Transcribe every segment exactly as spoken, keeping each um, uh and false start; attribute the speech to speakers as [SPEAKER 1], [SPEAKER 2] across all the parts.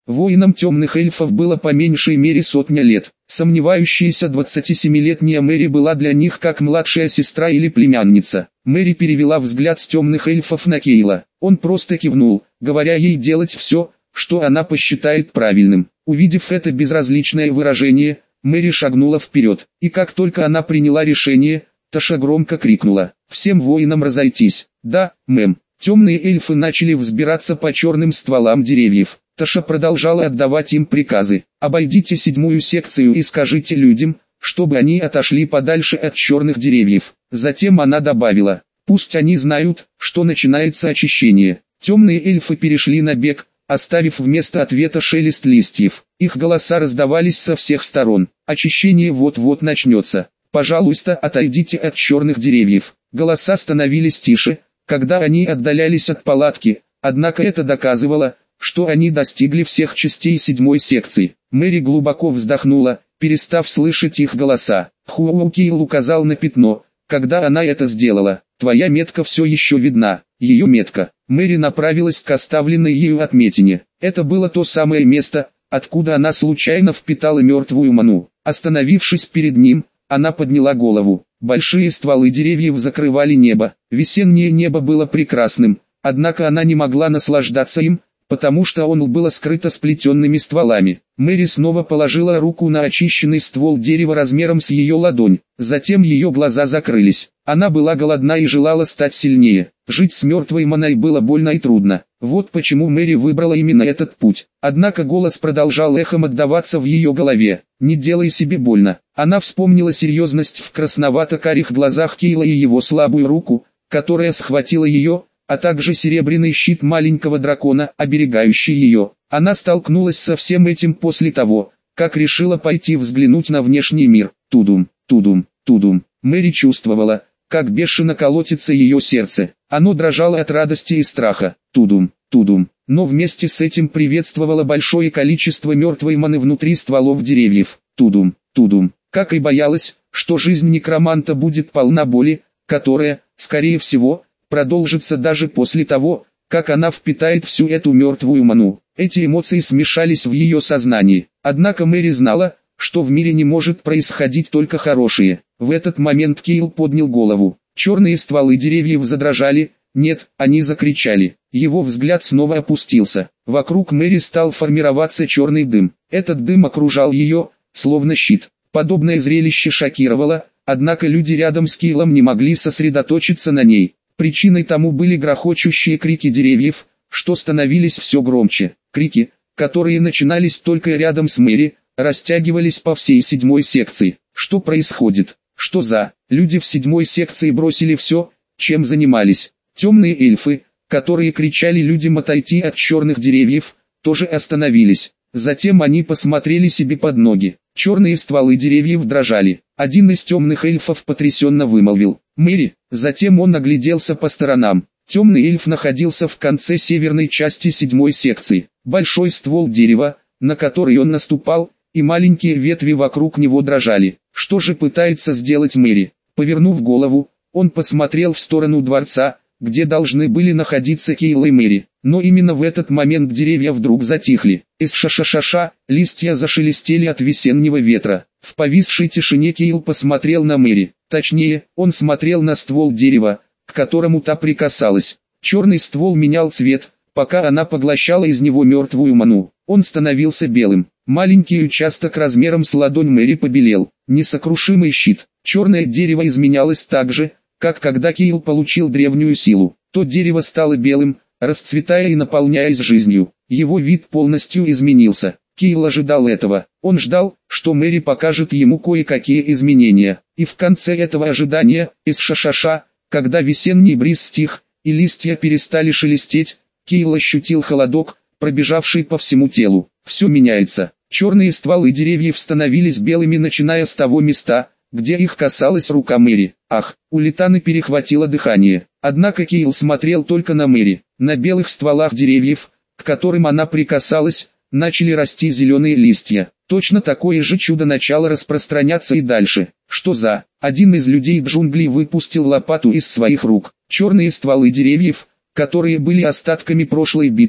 [SPEAKER 1] Воинам темных эльфов было по меньшей мере сотня лет. Сомневающаяся двадцатисемилетняя Мэри была для них как младшая сестра или племянница. Мэри перевела взгляд с темных эльфов на Кейла. Он просто кивнул, говоря ей делать все, что она посчитает правильным. Увидев это безразличное выражение, Мэри шагнула вперед, и как только она приняла решение, Таша громко крикнула: «Всем воинам разойтись!» «Да, мэм». Темные эльфы начали взбираться по черным стволам деревьев. Таша продолжала отдавать им приказы. «Обойдите седьмую секцию и скажите людям, чтобы они отошли подальше от черных деревьев». Затем она добавила: «Пусть они знают, что начинается очищение». Темные эльфы перешли на бег, оставив вместо ответа шелест листьев. Их голоса раздавались со всех сторон. «Очищение вот-вот начнется. Пожалуйста, отойдите от черных деревьев». Голоса становились тише, когда они отдалялись от палатки, однако это доказывало, что они достигли всех частей седьмой секции. Мэри глубоко вздохнула, перестав слышать их голоса. Хуоукейл указал на пятно, когда она это сделала. «Твоя метка все еще видна». Ее метка. Мэри направилась к оставленной ею отметине. Это было то самое место, откуда она случайно впитала мертвую ману. Остановившись перед ним, она подняла голову. Большие стволы деревьев закрывали небо. Весеннее небо было прекрасным, однако она не могла наслаждаться им, потому что он было скрыто сплетенными стволами. Мэри снова положила руку на очищенный ствол дерева размером с ее ладонь. Затем ее глаза закрылись. Она была голодна и желала стать сильнее. Жить с мертвой маной было больно и трудно. Вот почему Мэри выбрала именно этот путь. Однако голос продолжал эхом отдаваться в ее голове. «Не делай себе больно». Она вспомнила серьезность в красновато-карих глазах Кейла и его слабую руку, которая схватила ее, а также серебряный щит маленького дракона, оберегающий ее. Она столкнулась со всем этим после того, как решила пойти взглянуть на внешний мир. Тудум, тудум, тудум. Мэри чувствовала, как бешено колотится ее сердце. Оно дрожало от радости и страха. Тудум, тудум. Но вместе с этим приветствовало большое количество мертвой маны внутри стволов деревьев. Тудум, тудум. Как и боялась, что жизнь некроманта будет полна боли, которая, скорее всего, продолжится даже после того, как она впитает всю эту мертвую ману. Эти эмоции смешались в ее сознании. Однако Мэри знала, что в мире не может происходить только хорошее. В этот момент Кейл поднял голову. Черные стволы деревьев задрожали. Нет, они закричали. Его взгляд снова опустился. Вокруг Мэри стал формироваться черный дым. Этот дым окружал ее, словно щит. Подобное зрелище шокировало, однако люди рядом с Кейлом не могли сосредоточиться на ней. Причиной тому были грохочущие крики деревьев, что становились все громче. Крики, которые начинались только рядом с Мэри, растягивались по всей седьмой секции. Что происходит? Что за? Люди в седьмой секции бросили все, чем занимались. Темные эльфы, которые кричали людям отойти от черных деревьев, тоже остановились. Затем они посмотрели себе под ноги. Черные стволы деревьев дрожали. Один из темных эльфов потрясенно вымолвил: «Мэри!» Затем он огляделся по сторонам. Темный эльф находился в конце северной части седьмой секции. Большой ствол дерева, на который он наступал, и маленькие ветви вокруг него дрожали. Что же пытается сделать Мэри? Повернув голову, он посмотрел в сторону дворца, где должны были находиться Кейл и Мэри. Но именно в этот момент деревья вдруг затихли. Эс-ша-ша-ша-ша, листья зашелестели от весеннего ветра. В повисшей тишине Кейл посмотрел на Мэри. Точнее, он смотрел на ствол дерева, к которому та прикасалась. Черный ствол менял цвет, пока она поглощала из него мертвую ману. Он становился белым. Маленький участок размером с ладонь Мэри побелел. Несокрушимый щит. Черное дерево изменялось так же, как когда Кейл получил древнюю силу. То дерево стало белым, расцветая и наполняясь жизнью. Его вид полностью изменился. Кейл ожидал этого. Он ждал, что Мэри покажет ему кое-какие изменения. И в конце этого ожидания, из ша-ша-ша, когда весенний бриз стих, и листья перестали шелестеть, Кейл ощутил холодок, пробежавший по всему телу. Все меняется. Черные стволы деревьев становились белыми, начиная с того места, где их касалась рука Мэри. Ах, у Литаны перехватило дыхание. Однако Кейл смотрел только на Мэри. На белых стволах деревьев, к которым она прикасалась, начали расти зеленые листья. Точно такое же чудо начало распространяться и дальше. Что за? Один из людей джунглей выпустил лопату из своих рук. Черные стволы деревьев, которые были остатками прошлой битвы,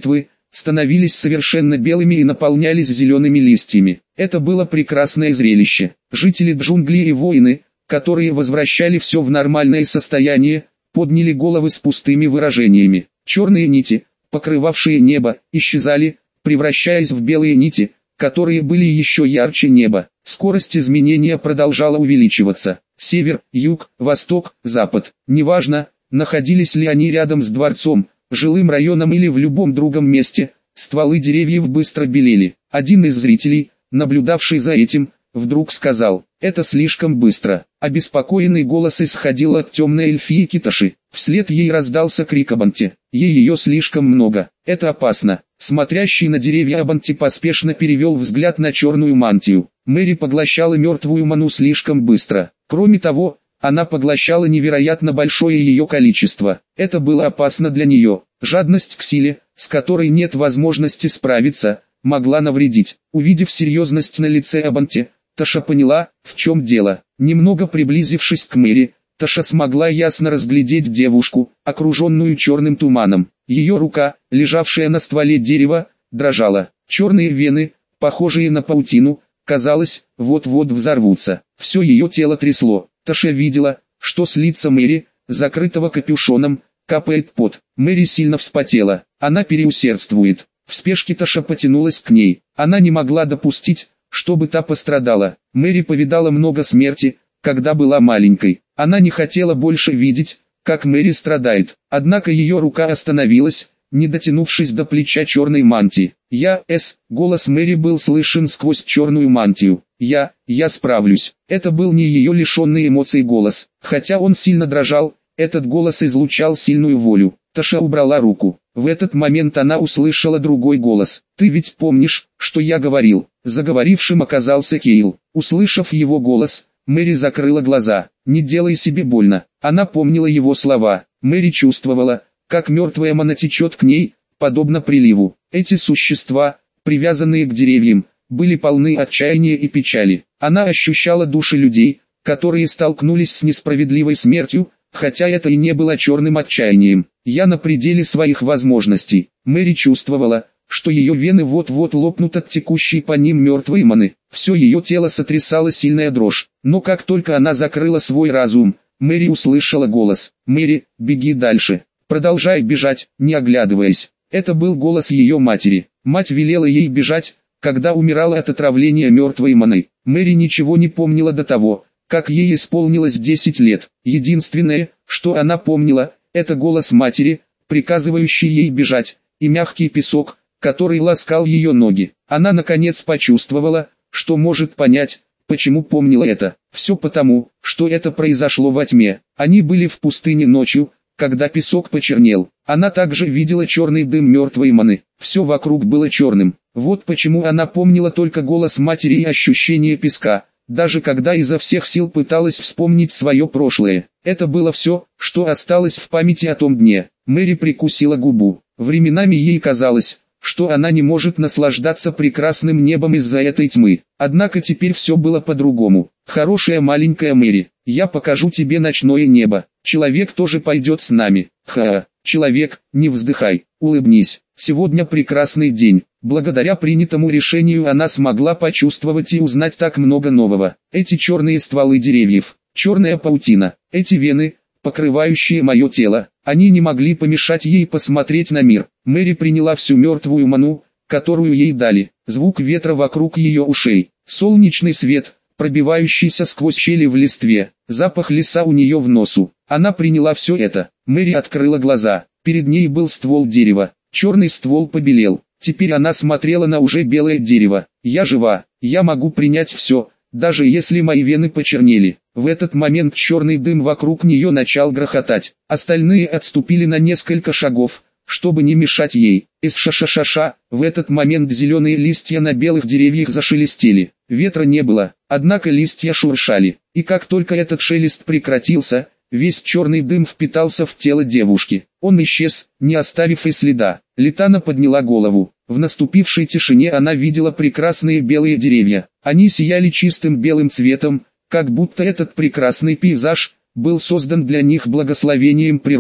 [SPEAKER 1] становились совершенно белыми и наполнялись зелеными листьями. Это было прекрасное зрелище. Жители джунглей и воины, которые возвращали все в нормальное состояние, подняли головы с пустыми выражениями. Черные нити, покрывавшие небо, исчезали, превращаясь в белые нити, которые были еще ярче неба. Скорость изменения продолжала увеличиваться. Север, юг, восток, запад. Неважно, находились ли они рядом с дворцом, жилым районом или в любом другом месте, стволы деревьев быстро белели. Один из зрителей, наблюдавший за этим, вдруг сказал: «Это слишком быстро». Обеспокоенный голос исходил от темной эльфии Киташи. Вслед ей раздался крик Абанти: «Ей ее слишком много, это опасно». Смотрящий на деревья Абанти поспешно перевел взгляд на черную мантию. Мэри поглощала мертвую ману слишком быстро. Кроме того, она поглощала невероятно большое ее количество. Это было опасно для нее. Жадность к силе, с которой нет возможности справиться, могла навредить. Увидев серьезность на лице Абанти, Таша поняла, в чем дело. Немного приблизившись к Мэри, Таша смогла ясно разглядеть девушку, окруженную черным туманом. Ее рука, лежавшая на стволе дерева, дрожала. Черные вены, похожие на паутину, казалось, вот-вот взорвутся. Все ее тело трясло. Таша видела, что с лица Мэри, закрытого капюшоном, капает пот. Мэри сильно вспотела. Она переусердствует. В спешке Таша потянулась к ней. Она не могла допустить, чтобы та пострадала. Мэри повидала много смерти, когда была маленькой. Она не хотела больше видеть, как Мэри страдает. Однако ее рука остановилась, не дотянувшись до плеча черной мантии. «Я, С», голос Мэри был слышен сквозь черную мантию. «Я, я справлюсь». Это был не ее лишенный эмоций голос. Хотя он сильно дрожал, этот голос излучал сильную волю. Таша убрала руку. В этот момент она услышала другой голос. «Ты ведь помнишь, что я говорил?» Заговорившим оказался Кейл. Услышав его голос, Мэри закрыла глаза. «Не делай себе больно». Она помнила его слова. Мэри чувствовала, как мертвая мана течет к ней, подобно приливу. Эти существа, привязанные к деревьям, были полны отчаяния и печали. Она ощущала души людей, которые столкнулись с несправедливой смертью, хотя это и не было черным отчаянием. «Я на пределе своих возможностей». Мэри чувствовала, что ее вены вот-вот лопнут от текущей по ним мертвой маны. Все ее тело сотрясала сильная дрожь. Но как только она закрыла свой разум, Мэри услышала голос: «Мэри, беги дальше. Продолжай бежать, не оглядываясь». Это был голос ее матери. Мать велела ей бежать, когда умирала от отравления мертвой маной. Мэри ничего не помнила до того, как ей исполнилось десять лет. Единственное, что она помнила, это голос матери, приказывающий ей бежать, и мягкий песок, который ласкал ее ноги. Она наконец почувствовала, что может понять, почему помнила это. Все потому, что это произошло во тьме. Они были в пустыне ночью, когда песок почернел. Она также видела черный дым мертвой маны. Все вокруг было черным. Вот почему она помнила только голос матери и ощущение песка, даже когда изо всех сил пыталась вспомнить свое прошлое. Это было все, что осталось в памяти о том дне. Мэри прикусила губу. Временами ей казалось, что она не может наслаждаться прекрасным небом из-за этой тьмы. Однако теперь все было по-другому. «Хорошая маленькая Мэри, я покажу тебе ночное небо. Человек тоже пойдет с нами». «Ха-ха, человек, не вздыхай, улыбнись. Сегодня прекрасный день». Благодаря принятому решению она смогла почувствовать и узнать так много нового. Эти черные стволы деревьев, черная паутина, эти вены, покрывающие мое тело, они не могли помешать ей посмотреть на мир. Мэри приняла всю мертвую ману, которую ей дали. Звук ветра вокруг ее ушей, солнечный свет, пробивающийся сквозь щели в листве, запах леса у нее в носу. Она приняла все это. Мэри открыла глаза. Перед ней был ствол дерева. Черный ствол побелел. Теперь она смотрела на уже белое дерево. «Я жива, я могу принять все, даже если мои вены почернели». В этот момент черный дым вокруг нее начал грохотать. Остальные отступили на несколько шагов, чтобы не мешать ей. Эс-ша-ша-ша-ша, в этот момент зеленые листья на белых деревьях зашелестели. Ветра не было, однако листья шуршали. И как только этот шелест прекратился, весь черный дым впитался в тело девушки. Он исчез, не оставив и следа. Литана подняла голову. В наступившей тишине она видела прекрасные белые деревья. Они сияли чистым белым цветом, как будто этот прекрасный пейзаж был создан для них благословением природы.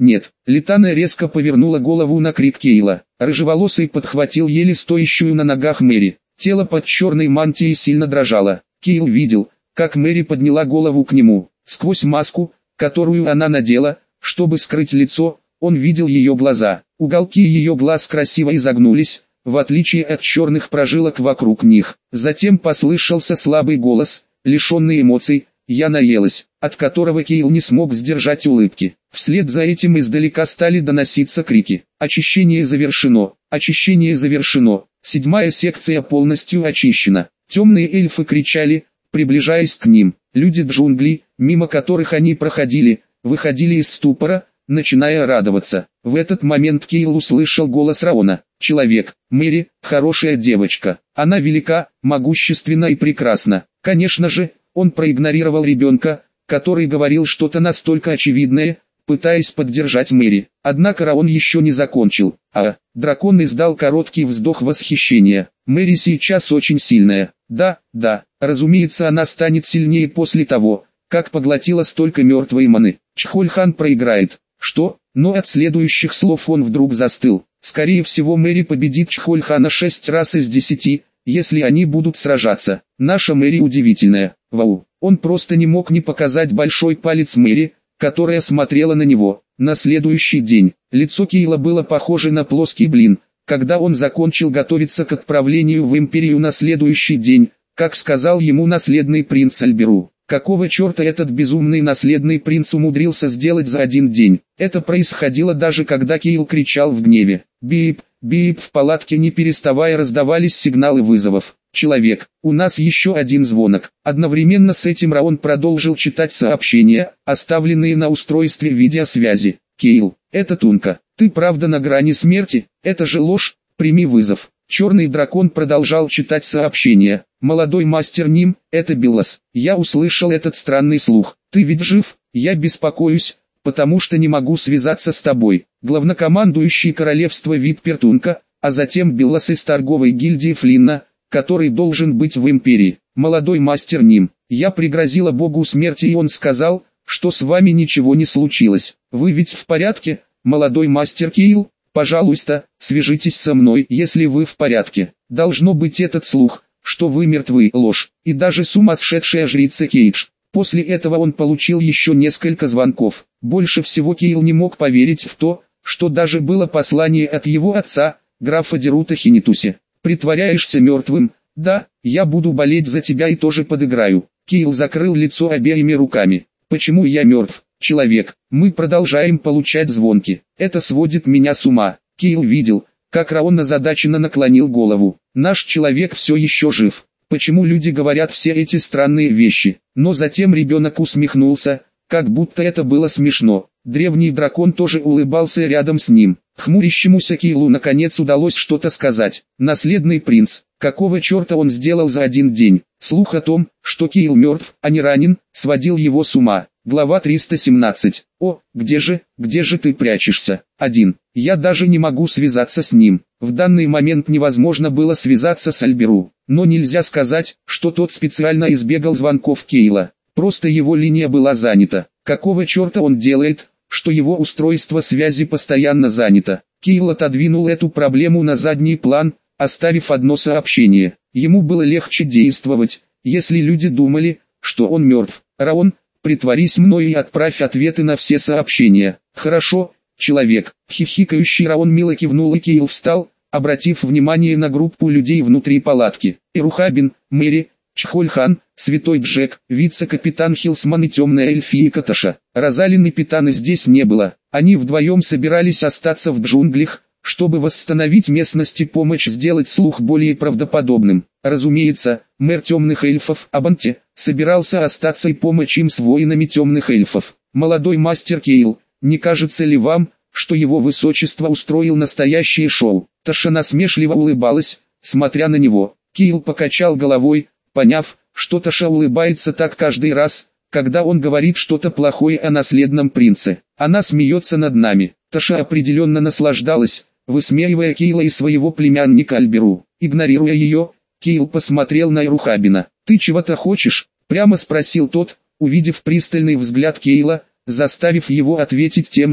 [SPEAKER 1] нет. Литана резко повернула голову на крик Кейла. Рыжеволосый подхватил еле стоящую на ногах Мэри. Тело под черной мантией сильно дрожало. Кейл видел, как Мэри подняла голову к нему. Сквозь маску, которую она надела, чтобы скрыть лицо, он видел ее глаза. Уголки ее глаз красиво изогнулись, в отличие от черных прожилок вокруг них. Затем послышался слабый голос, лишенный эмоций: «Я наелась», от которого Кейл не смог сдержать улыбки. Вслед за этим издалека стали доноситься крики. «Очищение завершено! Очищение завершено! Седьмая секция полностью очищена!» Темные эльфы кричали, приближаясь к ним. Люди джунглей, мимо которых они проходили, выходили из ступора, начиная радоваться. В этот момент Кейл услышал голос Раона. «Человек, Мэри, хорошая девочка. Она велика, могущественна и прекрасна». Конечно же, он проигнорировал ребенка, который говорил что-то настолько очевидное, пытаясь поддержать Мэри. Однако Раон еще не закончил. А, дракон издал короткий вздох восхищения. «Мэри сейчас очень сильная». «Да, да, разумеется, она станет сильнее после того, как поглотила столько мертвой маны. Чхольхан проиграет». «Что?» Но от следующих слов он вдруг застыл. «Скорее всего, Мэри победит Чхольхана шесть раз из десяти, если они будут сражаться. Наша Мэри удивительная. Вау». Он просто не мог не показать большой палец Мэри, которая смотрела на него. На следующий день, лицо Кейла было похоже на плоский блин. Когда он закончил готовиться к отправлению в Империю на следующий день, как сказал ему наследный принц Альберу. Какого черта этот безумный наследный принц умудрился сделать за один день? Это происходило даже когда Кейл кричал в гневе. «Бип, бип!» В палатке не переставая раздавались сигналы вызовов. «Человек, у нас еще один звонок». Одновременно с этим Раон продолжил читать сообщения, оставленные на устройстве видеосвязи. «Кейл, это Тунка. Ты правда на грани смерти? Это же ложь, прими вызов». Черный дракон продолжал читать сообщения. «Молодой мастер Ним, это Беллас. Я услышал этот странный слух. Ты ведь жив? Я беспокоюсь, потому что не могу связаться с тобой. Главнокомандующий королевства Виппертунка, а затем Беллас из торговой гильдии Флинна, который должен быть в Империи. Молодой мастер Ним, я пригрозила богу смерти, и он сказал, что с вами ничего не случилось. Вы ведь в порядке, молодой мастер Кейл? Пожалуйста, свяжитесь со мной, если вы в порядке. Должно быть этот слух, что вы мертвы, ложь, и даже сумасшедшая жрица Кейдж». После этого он получил еще несколько звонков. Больше всего Кейл не мог поверить в то, что даже было послание от его отца, графа Дерута Хинитуси. «Притворяешься мертвым? Да, я буду болеть за тебя и тоже подыграю». Кейл закрыл лицо обеими руками. «Почему я мертв? Человек, мы продолжаем получать звонки. Это сводит меня с ума». Кейл видел, как Раон озадаченно наклонил голову. «Наш человек все еще жив. Почему люди говорят все эти странные вещи?» Но затем ребенок усмехнулся, как будто это было смешно. Древний дракон тоже улыбался рядом с ним. Хмурящемуся Кейлу наконец удалось что-то сказать. «Наследный принц, какого черта он сделал за один день?» Слух о том, что Кейл мертв, а не ранен, сводил его с ума. Глава триста семнадцать. «О, где же, где же ты прячешься?» один. Я даже не могу связаться с ним. В данный момент невозможно было связаться с Альберу. Но нельзя сказать, что тот специально избегал звонков Кейла. Просто его линия была занята. Какого черта он делает, что его устройство связи постоянно занято? Кейл отодвинул эту проблему на задний план, оставив одно сообщение. Ему было легче действовать, если люди думали, что он мертв. «Раон, притворись мной и отправь ответы на все сообщения». «Хорошо, человек». Хихикающий Раон мило кивнул, и Кейл встал, обратив внимание на группу людей внутри палатки. Ирухабин, Мэри, Чхольхан, Святой Джек, вице-капитан Хилсман и темная эльфийка Таша. Розалин и Питана здесь не было. Они вдвоем собирались остаться в джунглях, чтобы восстановить местность и помочь сделать слух более правдоподобным. Разумеется, мэр темных эльфов, Абанте, собирался остаться и помочь им с воинами темных эльфов. «Молодой мастер Кейл, не кажется ли вам, что его высочество устроил настоящее шоу?» Таша насмешливо улыбалась, смотря на него. Кейл покачал головой, поняв, что Таша улыбается так каждый раз, когда он говорит что-то плохое о наследном принце. Она смеется над нами. Таша определенно наслаждалась, высмеивая Кейла и своего племянника Альберу. Игнорируя ее, Кейл посмотрел на Ирухабина. «Ты чего-то хочешь?» — прямо спросил тот, увидев пристальный взгляд Кейла, заставив его ответить тем же.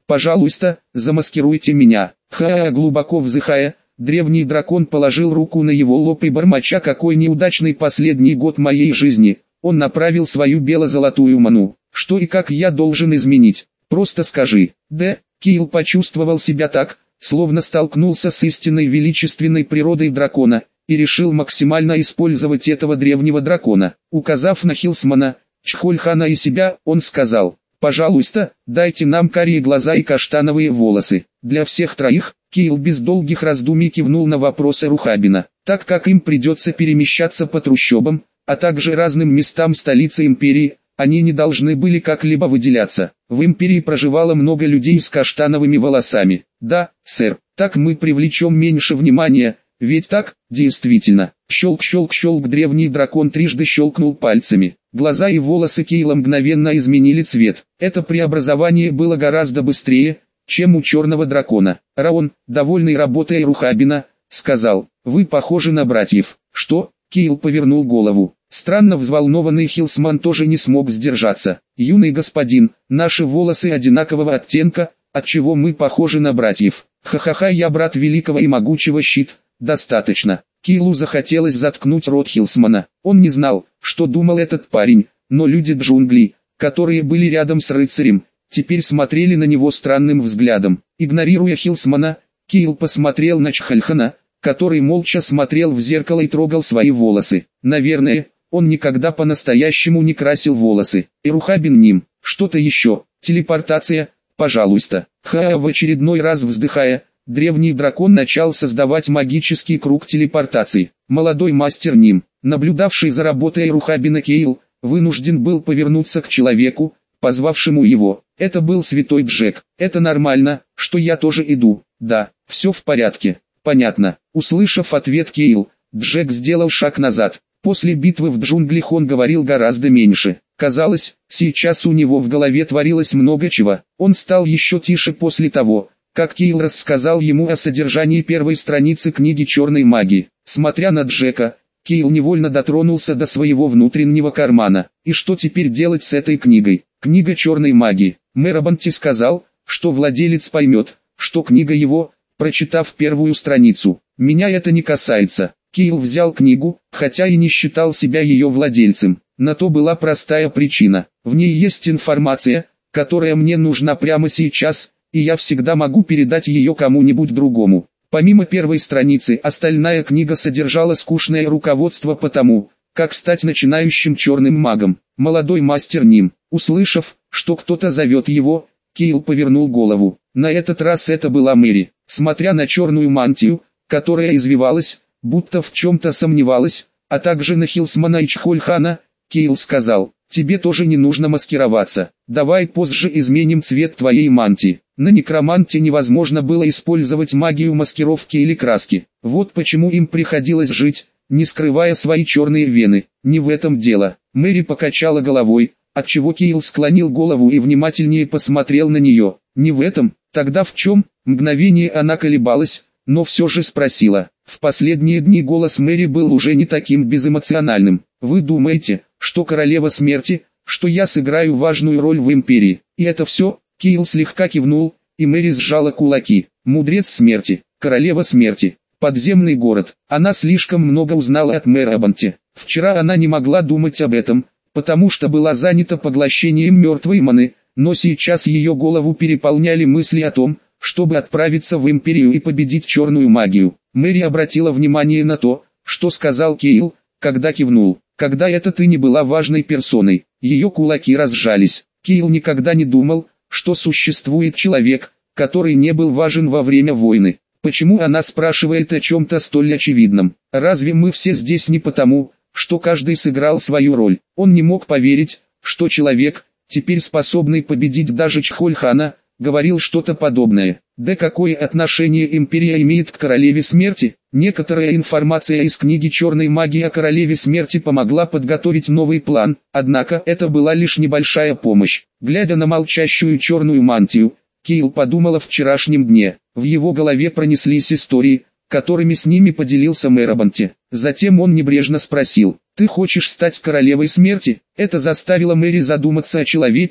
[SPEAKER 1] Пожалуйста, замаскируйте меня. Ха-ха, глубоко вздыхая, древний дракон положил руку на его лоб и бормоча: какой неудачный последний год моей жизни, он направил свою бело-золотую ману. Что и как я должен изменить? Просто скажи. Да, Киил почувствовал себя так, словно столкнулся с истинной величественной природой дракона, и решил максимально использовать этого древнего дракона. Указав на Хилсмана, Чхольхана и себя, он сказал: пожалуйста, дайте нам карие глаза и каштановые волосы. Для всех троих, Киил без долгих раздумий кивнул на вопросы Рухабина. Так как им придется перемещаться по трущобам, а также разным местам столицы империи, они не должны были как-либо выделяться. В империи проживало много людей с каштановыми волосами. Да, сэр, так мы привлечем меньше внимания, ведь так, действительно. Щелк-щелк-щелк, древний дракон трижды щелкнул пальцами. Глаза и волосы Киила мгновенно изменили цвет. Это преобразование было гораздо быстрее, чем у черного дракона. Раон, довольный работой Рухабина, сказал: вы похожи на братьев. Что? Киил повернул голову. Странно взволнованный Хилсман тоже не смог сдержаться. Юный господин, наши волосы одинакового оттенка, отчего мы похожи на братьев. Ха-ха-ха, я брат великого и могучего Щит. Достаточно. Киилу захотелось заткнуть рот Хилсмана. Он не знал, что думал этот парень, но люди джунглей, которые были рядом с рыцарем, теперь смотрели на него странным взглядом. Игнорируя Хилсмана, Киил посмотрел на Чхольхана, который молча смотрел в зеркало и трогал свои волосы. Наверное, он никогда по-настоящему не красил волосы. И Рухабин ним. Что-то еще. Телепортация, пожалуйста. Ха, в очередной раз вздыхая, древний дракон начал создавать магический круг телепортации. Молодой мастер Ним, наблюдавший за работой Рухабина Киил, вынужден был повернуться к человеку, позвавшему его. Это был святой Джек. Это нормально, что я тоже иду. Да, все в порядке. Понятно. Услышав ответ Киил, Джек сделал шаг назад. После битвы в джунглях он говорил гораздо меньше. Казалось, сейчас у него в голове творилось много чего. Он стал еще тише после того, как Киил рассказал ему о содержании первой страницы книги черной магии. Смотря на Джека, Киил невольно дотронулся до своего внутреннего кармана. И что теперь делать с этой книгой? Книга черной магии. Мерабанти сказал, что владелец поймет, что книга его, прочитав первую страницу. Меня это не касается. Киил взял книгу, хотя и не считал себя ее владельцем. На то была простая причина. В ней есть информация, которая мне нужна прямо сейчас, и я всегда могу передать ее кому-нибудь другому. Помимо первой страницы, остальная книга содержала скучное руководство по тому, как стать начинающим черным магом. Молодой мастер Ним, услышав, что кто-то зовет его, Киил повернул голову. На этот раз это была Мэри. Смотря на черную мантию, которая извивалась, будто в чем-то сомневалась, а также на Хилсмана и Чхольхана, Киил сказал: тебе тоже не нужно маскироваться. Давай позже изменим цвет твоей мантии. На некроманте невозможно было использовать магию маскировки или краски. Вот почему им приходилось жить, не скрывая свои черные вены. Не в этом дело. Мэри покачала головой, отчего Киил склонил голову и внимательнее посмотрел на нее. Не в этом? Тогда в чем? Мгновение она колебалась, но все же спросила. В последние дни голос Мэри был уже не таким безэмоциональным. Вы думаете, что королева смерти, что я сыграю важную роль в империи? И это все? Киил слегка кивнул, и Мэри сжала кулаки. Мудрец смерти, королева смерти, подземный город. Она слишком много узнала от Мерабанти. Вчера она не могла думать об этом, потому что была занята поглощением мертвой маны, но сейчас ее голову переполняли мысли о том, чтобы отправиться в империю и победить черную магию. Мэри обратила внимание на то, что сказал Киил, когда кивнул. Когда это ты не была важной персоной, ее кулаки разжались. Киил никогда не думал, что существует человек, который не был важен во время войны. Почему она спрашивает о чем-то столь очевидном? Разве мы все здесь не потому, что каждый сыграл свою роль? Он не мог поверить, что человек, теперь способный победить даже Чхольхана, говорил что-то подобное. Да какое отношение империя имеет к королеве смерти? Некоторая информация из книги «Черной магии» о королеве смерти помогла подготовить новый план, однако это была лишь небольшая помощь. Глядя на молчащую черную мантию, Киил подумал о вчерашнем дне. В его голове пронеслись истории, которыми с ними поделился Мерабанти. Затем он небрежно спросил: «Ты хочешь стать королевой смерти?» Это заставило Мэри задуматься о человеке,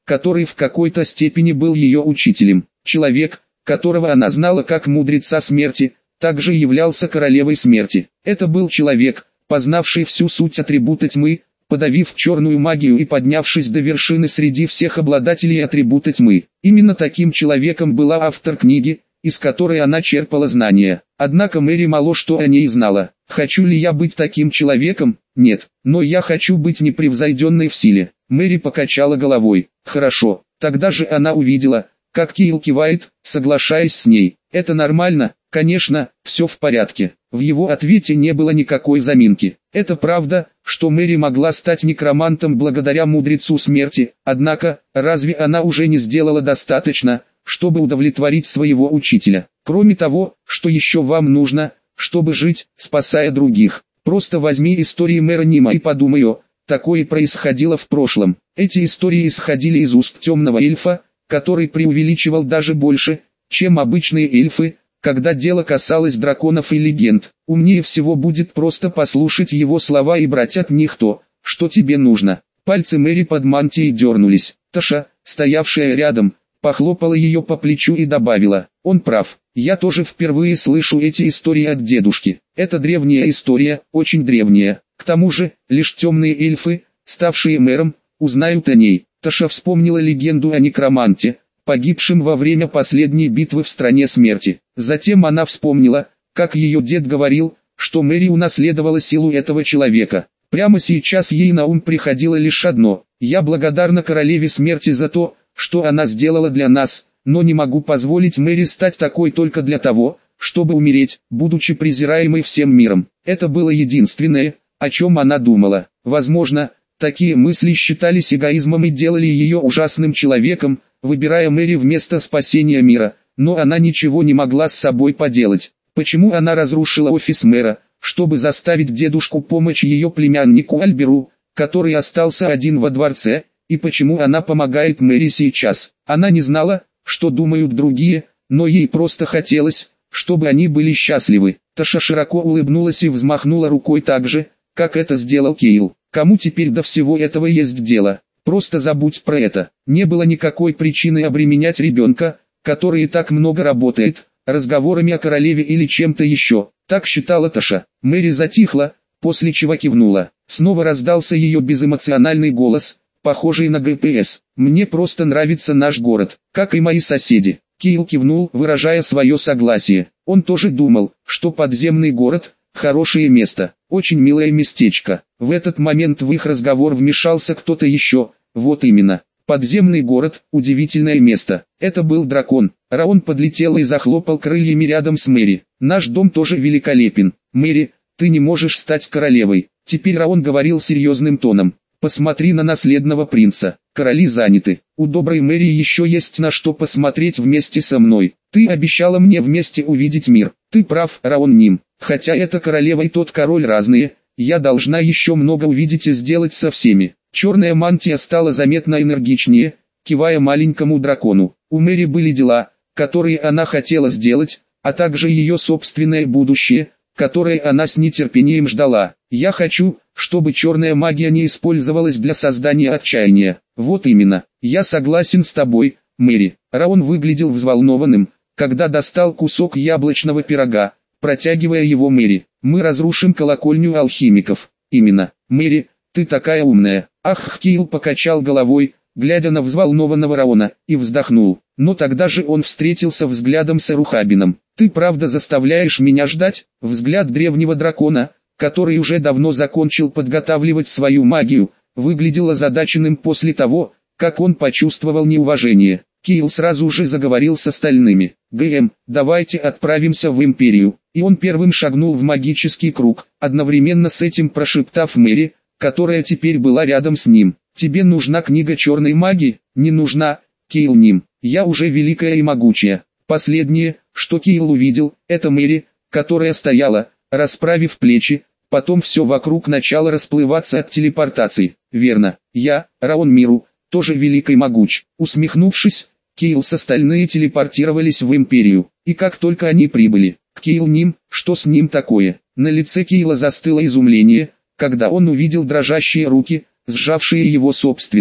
[SPEAKER 1] который в какой-то степени был ее учителем. Человек, которого она знала как мудреца смерти, также являлся королевой смерти. Это был человек, познавший всю суть атрибута тьмы, подавив черную магию и поднявшись до вершины среди всех обладателей атрибута тьмы. Именно таким человеком была автор книги, из которой она черпала знания. Однако Мэри мало что о ней знала. Хочу ли я быть таким человеком? Нет, но я хочу быть непревзойденной в силе. Мэри покачала головой. Хорошо, тогда же она увидела, как Кейл кивает, соглашаясь с ней. Это нормально, конечно, все в порядке. В его ответе не было никакой заминки. Это правда, что Мэри могла стать некромантом благодаря мудрецу смерти, однако, разве она уже не сделала достаточно, чтобы удовлетворить своего учителя? Кроме того, что еще вам нужно, чтобы жить, спасая других? Просто возьми истории Мэронима и подумай о, такое происходило в прошлом. Эти истории исходили из уст темного эльфа, который преувеличивал даже больше, чем обычные эльфы, когда дело касалось драконов и легенд. Умнее всего будет просто послушать его слова и брать от них то, что тебе нужно. Пальцы Мэри под мантией дернулись. Таша, стоявшая рядом, похлопала ее по плечу и добавила: «Он прав, я тоже впервые слышу эти истории от дедушки. Это древняя история, очень древняя. К тому же, лишь темные эльфы, ставшие мэром, узнают о ней». Таша вспомнила легенду о некроманте, погибшем во время последней битвы в стране смерти. Затем она вспомнила, как ее дед говорил, что Мэри унаследовала силу этого человека. Прямо сейчас ей на ум приходило лишь одно: «Я благодарна королеве смерти за то, что она сделала для нас, но не могу позволить Мэри стать такой только для того, чтобы умереть, будучи презираемой всем миром». Это было единственное, о чем она думала. Возможно, такие мысли считались эгоизмом и делали ее ужасным человеком, выбирая Мэри вместо спасения мира, но она ничего не могла с собой поделать. Почему она разрушила офис мэра, чтобы заставить дедушку помочь ее племяннику Альберу, который остался один во дворце, и почему она помогает Мэри сейчас? Она не знала, что думают другие, но ей просто хотелось, чтобы они были счастливы. Таша широко улыбнулась и взмахнула рукой так же, как это сделал Кейл. Кому теперь до всего этого есть дело? Просто забудь про это. Не было никакой причины обременять ребенка, который и так много работает, разговорами о королеве или чем-то еще. Так считала Таша. Мэри затихла, после чего кивнула. Снова раздался ее безэмоциональный голос, похожий на ГПС. «Мне просто нравится наш город, как и мои соседи». Кейл кивнул, выражая свое согласие. Он тоже думал, что подземный город – хорошее место, очень милое местечко. В этот момент в их разговор вмешался кто-то еще. Вот именно, подземный город – удивительное место. Это был дракон. Раон подлетел и захлопал крыльями рядом с Мэри. «Наш дом тоже великолепен. Мэри, ты не можешь стать королевой». Теперь Раон говорил серьезным тоном. «Посмотри на наследного принца. Короли заняты. У доброй Мэри еще есть на что посмотреть вместе со мной. Ты обещала мне вместе увидеть мир. Ты прав, Раон Ним. Хотя эта королева и тот король разные, я должна еще много увидеть и сделать со всеми». Черная мантия стала заметно энергичнее, кивая маленькому дракону. У Мэри были дела, которые она хотела сделать, а также ее собственное будущее, которое она с нетерпением ждала. «Я хочу, чтобы черная магия не использовалась для создания отчаяния». «Вот именно, я согласен с тобой, Мэри». Раон выглядел взволнованным, когда достал кусок яблочного пирога, протягивая его Мэри. «Мы разрушим колокольню алхимиков». «Именно, Мэри, ты такая умная». Ах, Кейл покачал головой, глядя на взволнованного Раона, и вздохнул. Но тогда же он встретился взглядом с Эрухабином. «Ты правда заставляешь меня ждать?» Взгляд древнего дракона, который уже давно закончил подготавливать свою магию, выглядел озадаченным после того, как он почувствовал неуважение. Кейл сразу же заговорил с остальными. «ГМ, давайте отправимся в Империю». И он первым шагнул в магический круг, одновременно с этим прошептав Мэри, которая теперь была рядом с ним: «Тебе нужна книга черной магии?» «Не нужна, Кейл Ним, я уже великая и могучая». Последнее, что Кейл увидел, это Мэри, которая стояла, расправив плечи, потом все вокруг начало расплываться от телепортации. «Верно, я, Раон Миру, тоже велик и могуч». Усмехнувшись, Кейл с остальные телепортировались в Империю, и как только они прибыли к Кейл Ним, что с ним такое? На лице Кейла застыло изумление, когда он увидел дрожащие руки, сжавшие его собственные.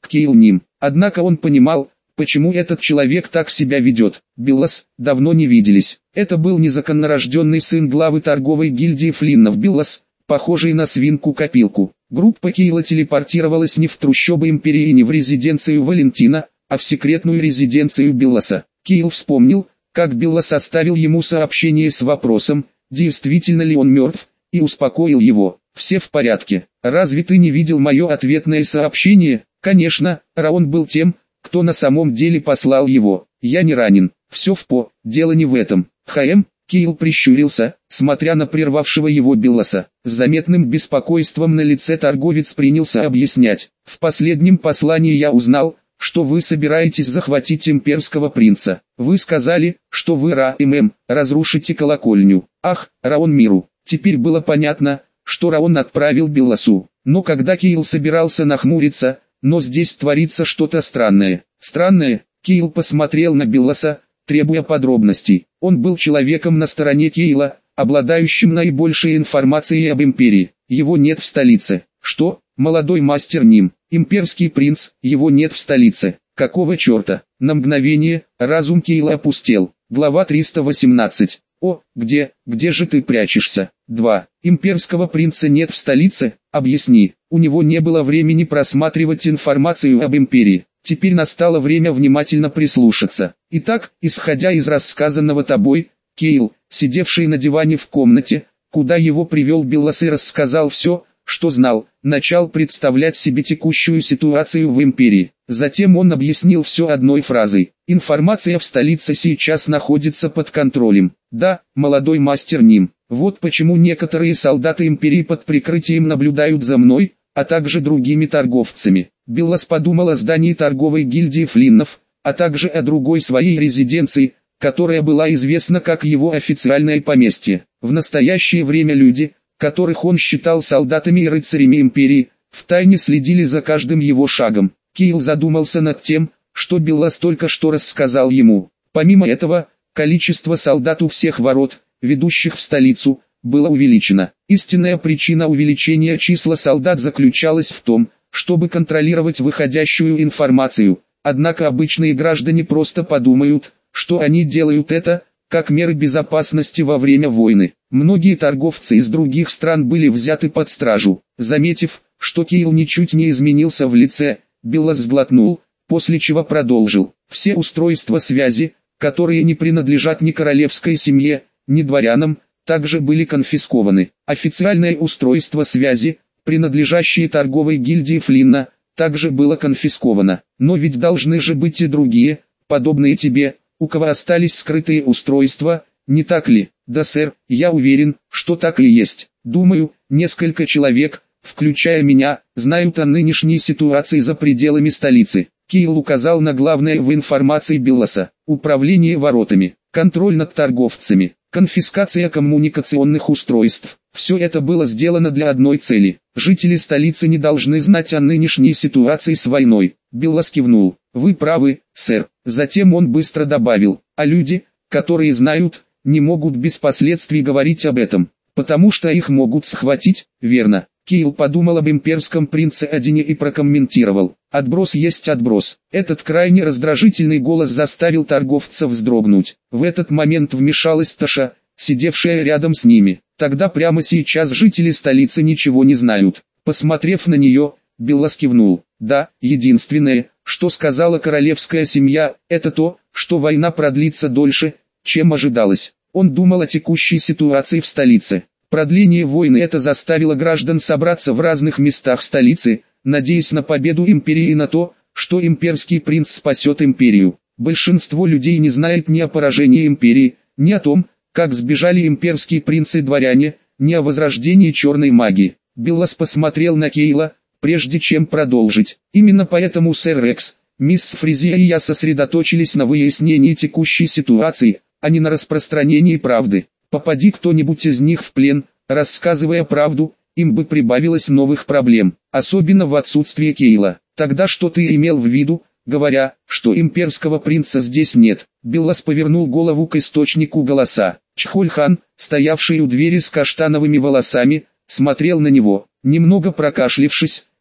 [SPEAKER 1] к Кейл Ним. Однако он понимал, почему этот человек так себя ведет. Биллас, давно не виделись. Это был незаконнорожденный сын главы торговой гильдии Флиннов Биллас, похожий на свинку-копилку. Группа Кейла телепортировалась не в трущобы Империи и не в резиденцию Валентина, а в секретную резиденцию Билласа. Кейл вспомнил, как Биллас оставил ему сообщение с вопросом, действительно ли он мертв, и успокоил его. «Все в порядке. Разве ты не видел мое ответное сообщение?» «Конечно, Раон был тем, кто на самом деле послал его. Я не ранен. Все в по, дело не в этом». «ХМ?» Кейл прищурился, смотря на прервавшего его Билласа. С заметным беспокойством на лице торговец принялся объяснять. «В последнем послании я узнал, что вы собираетесь захватить имперского принца. Вы сказали, что вы Ра-ММ, разрушите колокольню. Ах, Раон Миру». Теперь было понятно, что Раон отправил Билласу. Но когда Кейл собирался нахмуриться, но здесь творится что-то странное. Странное? Кейл посмотрел на Билласа, требуя подробностей. Он был человеком на стороне Кейла, обладающим наибольшей информацией об Империи. Его нет в столице. Что? Молодой мастер Ним, имперский принц, его нет в столице. Какого черта? На мгновение, разум Кейла опустел. Глава триста восемнадцать. О, где, где же ты прячешься? два. Имперского принца нет в столице? Объясни. У него не было времени просматривать информацию об Империи. Теперь настало время внимательно прислушаться. Итак, исходя из рассказанного тобой, Кейл, сидевший на диване в комнате, куда его привел Биллас и рассказал все, что знал, начал представлять себе текущую ситуацию в Империи. Затем он объяснил все одной фразой. Информация в столице сейчас находится под контролем. Да, молодой мастер Ним. Вот почему некоторые солдаты Империи под прикрытием наблюдают за мной, а также другими торговцами. Биллас подумал о здании торговой гильдии Флиннов, а также о другой своей резиденции, которая была известна как его официальное поместье. В настоящее время люди, которых он считал солдатами и рыцарями Империи, втайне следили за каждым его шагом. Кейл задумался над тем, что Биллас только что рассказал ему. Помимо этого, количество солдат у всех ворот, ведущих в столицу, было увеличено. Истинная причина увеличения числа солдат заключалась в том, чтобы контролировать выходящую информацию. Однако обычные граждане просто подумают, что они делают это, как меры безопасности во время войны. Многие торговцы из других стран были взяты под стражу. Заметив, что Кейл ничуть не изменился в лице, Биллас сглотнул, после чего продолжил. Все устройства связи, которые не принадлежат ни королевской семье, ни дворянам, также были конфискованы. Официальное устройство связи, принадлежащее торговой гильдии Флинна, также было конфисковано. Но ведь должны же быть и другие, подобные тебе, у кого остались скрытые устройства, не так ли? Да, сэр, я уверен, что так и есть. Думаю, несколько человек, включая меня, знают о нынешней ситуации за пределами столицы. Кейл указал на главное в информации Билласа: управление воротами, контроль над торговцами, конфискация коммуникационных устройств. Все это было сделано для одной цели. Жители столицы не должны знать о нынешней ситуации с войной. Биллас кивнул. Вы правы, сэр. Затем он быстро добавил: а люди, которые знают, не могут без последствий говорить об этом, потому что их могут схватить, верно? Кейл подумал об имперском принце Одине и прокомментировал: отброс есть отброс. Этот крайне раздражительный голос заставил торговца вздрогнуть. В этот момент вмешалась Таша, сидевшая рядом с ними. Тогда прямо сейчас жители столицы ничего не знают. Посмотрев на нее, Биллас кивнул. Да, единственное, что сказала королевская семья, это то, что война продлится дольше, чем ожидалось. Он думал о текущей ситуации в столице. Продление войны это заставило граждан собраться в разных местах столицы, надеясь на победу империи и на то, что имперский принц спасет империю. Большинство людей не знает ни о поражении империи, ни о том, как сбежали имперские принцы и дворяне, ни о возрождении черной магии. Биллас посмотрел на Кейла, прежде чем продолжить. Именно поэтому сэр Рекс, мисс Фризия и я сосредоточились на выяснении текущей ситуации, а не на распространении правды. Попади кто-нибудь из них в плен, рассказывая правду, им бы прибавилось новых проблем, особенно в отсутствие Кейла. Тогда что ты имел в виду, говоря, что имперского принца здесь нет? Биллас повернул голову к источнику голоса. Чхольхан, стоявший у двери с каштановыми волосами, смотрел на него. Немного прокашлившись,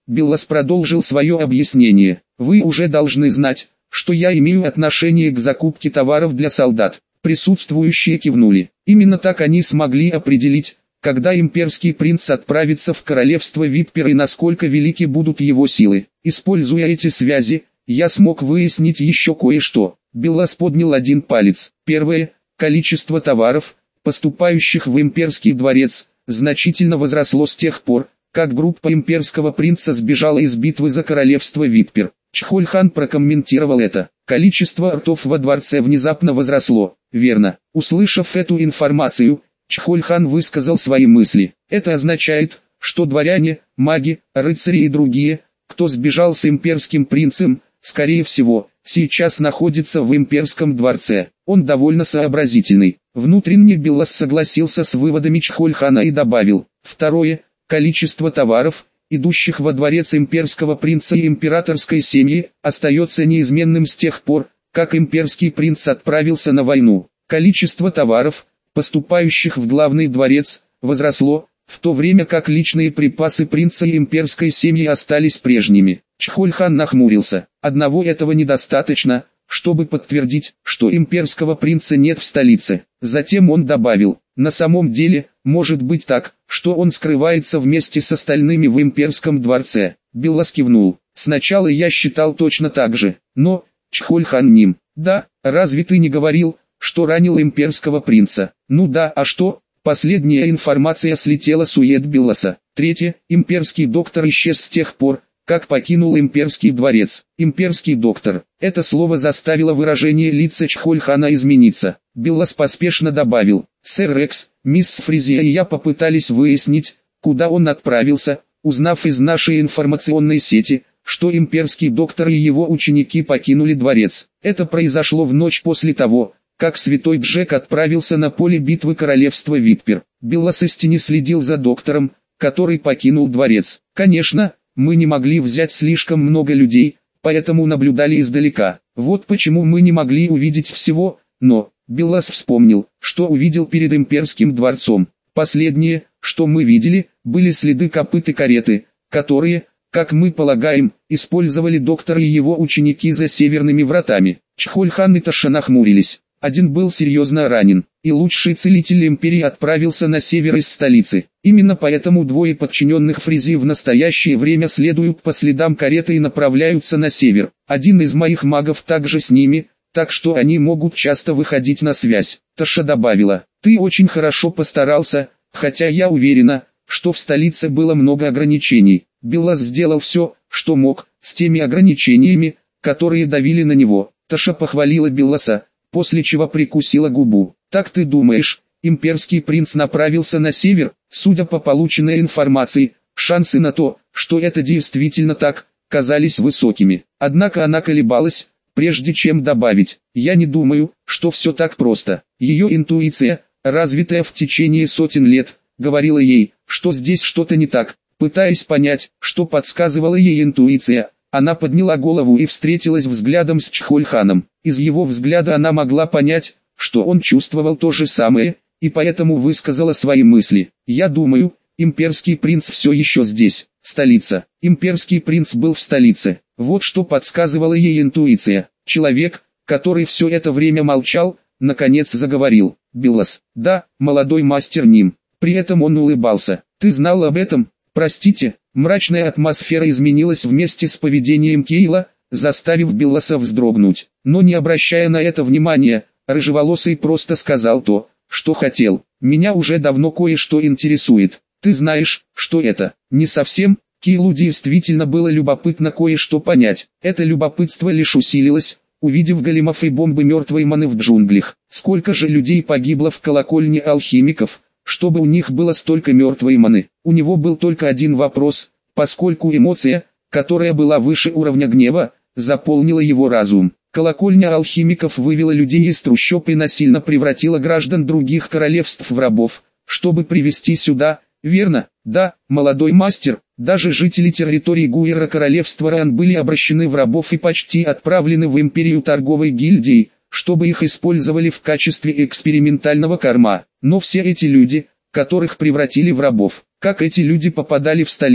[SPEAKER 1] Биллас продолжил свое объяснение. Вы уже должны знать, что я имею отношение к закупке товаров для солдат. Присутствующие кивнули. Именно так они смогли определить, когда имперский принц отправится в королевство Виппер и насколько велики будут его силы. Используя эти связи, я смог выяснить еще кое-что. Биллас поднял один палец. Первое, количество товаров, поступающих в имперский дворец, значительно возросло с тех пор, как группа имперского принца сбежала из битвы за королевство Виппер. Чхоль-хан прокомментировал это. Количество ртов во дворце внезапно возросло. Верно. Услышав эту информацию, Чхоль-хан высказал свои мысли. Это означает, что дворяне, маги, рыцари и другие, кто сбежал с имперским принцем, скорее всего, сейчас находится в имперском дворце. Он довольно сообразительный. Внутренне Биллас согласился с выводами Чхоль-хана и добавил. Второе, количество товаров, идущих во дворец имперского принца и императорской семьи, остается неизменным с тех пор, как имперский принц отправился на войну. Количество товаров, поступающих в главный дворец, возросло, в то время как личные припасы принца и имперской семьи остались прежними. Чхоль-хан нахмурился. Одного этого недостаточно, чтобы подтвердить, что имперского принца нет в столице. Затем он добавил, на самом деле, может быть так, что он скрывается вместе с остальными в имперском дворце. Биллас кивнул. Сначала я считал точно так же, но, Чхоль-хан ним, да, разве ты не говорил, что ранил имперского принца? Ну да, а что? Последняя информация слетела с уед Билласа. Третье, имперский доктор исчез с тех пор, как покинул имперский дворец. Имперский доктор. Это слово заставило выражение лица Чхоль-хана измениться. Биллас поспешно добавил. Сэр Рекс, мисс Фризия и я попытались выяснить, куда он отправился, узнав из нашей информационной сети, что имперский доктор и его ученики покинули дворец. Это произошло в ночь после того, как святой Джек отправился на поле битвы королевства Виппер. Биллас из тени следил за доктором, который покинул дворец. Конечно, мы не могли взять слишком много людей, поэтому наблюдали издалека. Вот почему мы не могли увидеть всего, но, Биллас вспомнил, что увидел перед имперским дворцом. Последнее, что мы видели, были следы копыт и кареты, которые, как мы полагаем, использовали доктор и его ученики за северными вратами. Чхоль-хан и Таша нахмурились. Один был серьезно ранен, и лучший целитель империи отправился на север из столицы. Именно поэтому двое подчиненных Фризи в настоящее время следуют по следам кареты и направляются на север. Один из моих магов также с ними, так что они могут часто выходить на связь. Таша добавила, ты очень хорошо постарался, хотя я уверена, что в столице было много ограничений. Биллас сделал все, что мог, с теми ограничениями, которые давили на него. Таша похвалила Билласа, после чего прикусила губу. Так ты думаешь, имперский принц направился на север? Судя по полученной информации, шансы на то, что это действительно так, казались высокими. Однако она колебалась, прежде чем добавить, я не думаю, что все так просто. Ее интуиция, развитая в течение сотен лет, говорила ей, что здесь что-то не так. Пытаясь понять, что подсказывала ей интуиция, она подняла голову и встретилась взглядом с Чхоль-ханом. Из его взгляда она могла понять, что он чувствовал то же самое, и поэтому высказала свои мысли. «Я думаю, имперский принц все еще здесь, столица». Имперский принц был в столице. Вот что подсказывала ей интуиция. Человек, который все это время молчал, наконец заговорил. «Биллас, да, молодой мастер Ним». При этом он улыбался. «Ты знал об этом?» «Простите». Мрачная атмосфера изменилась вместе с поведением Кейла, заставив Билласа вздрогнуть. Но не обращая на это внимания, рыжеволосый просто сказал то, что хотел. «Меня уже давно кое-что интересует. Ты знаешь, что это?» «Не совсем». Кейлу действительно было любопытно кое-что понять. Это любопытство лишь усилилось, увидев големов и бомбы мертвой маны в джунглях. Сколько же людей погибло в колокольне алхимиков, чтобы у них было столько мертвой маны? У него был только один вопрос, поскольку эмоция, которая была выше уровня гнева, заполнила его разум. Колокольня алхимиков вывела людей из трущоб и насильно превратила граждан других королевств в рабов, чтобы привести сюда, верно? Да, молодой мастер, даже жители территории Гуэра королевства Ран были обращены в рабов и почти отправлены в империю торговой гильдии, чтобы их использовали в качестве экспериментального корма. Но все эти люди, которых превратили в рабов, как эти люди попадали в столицу?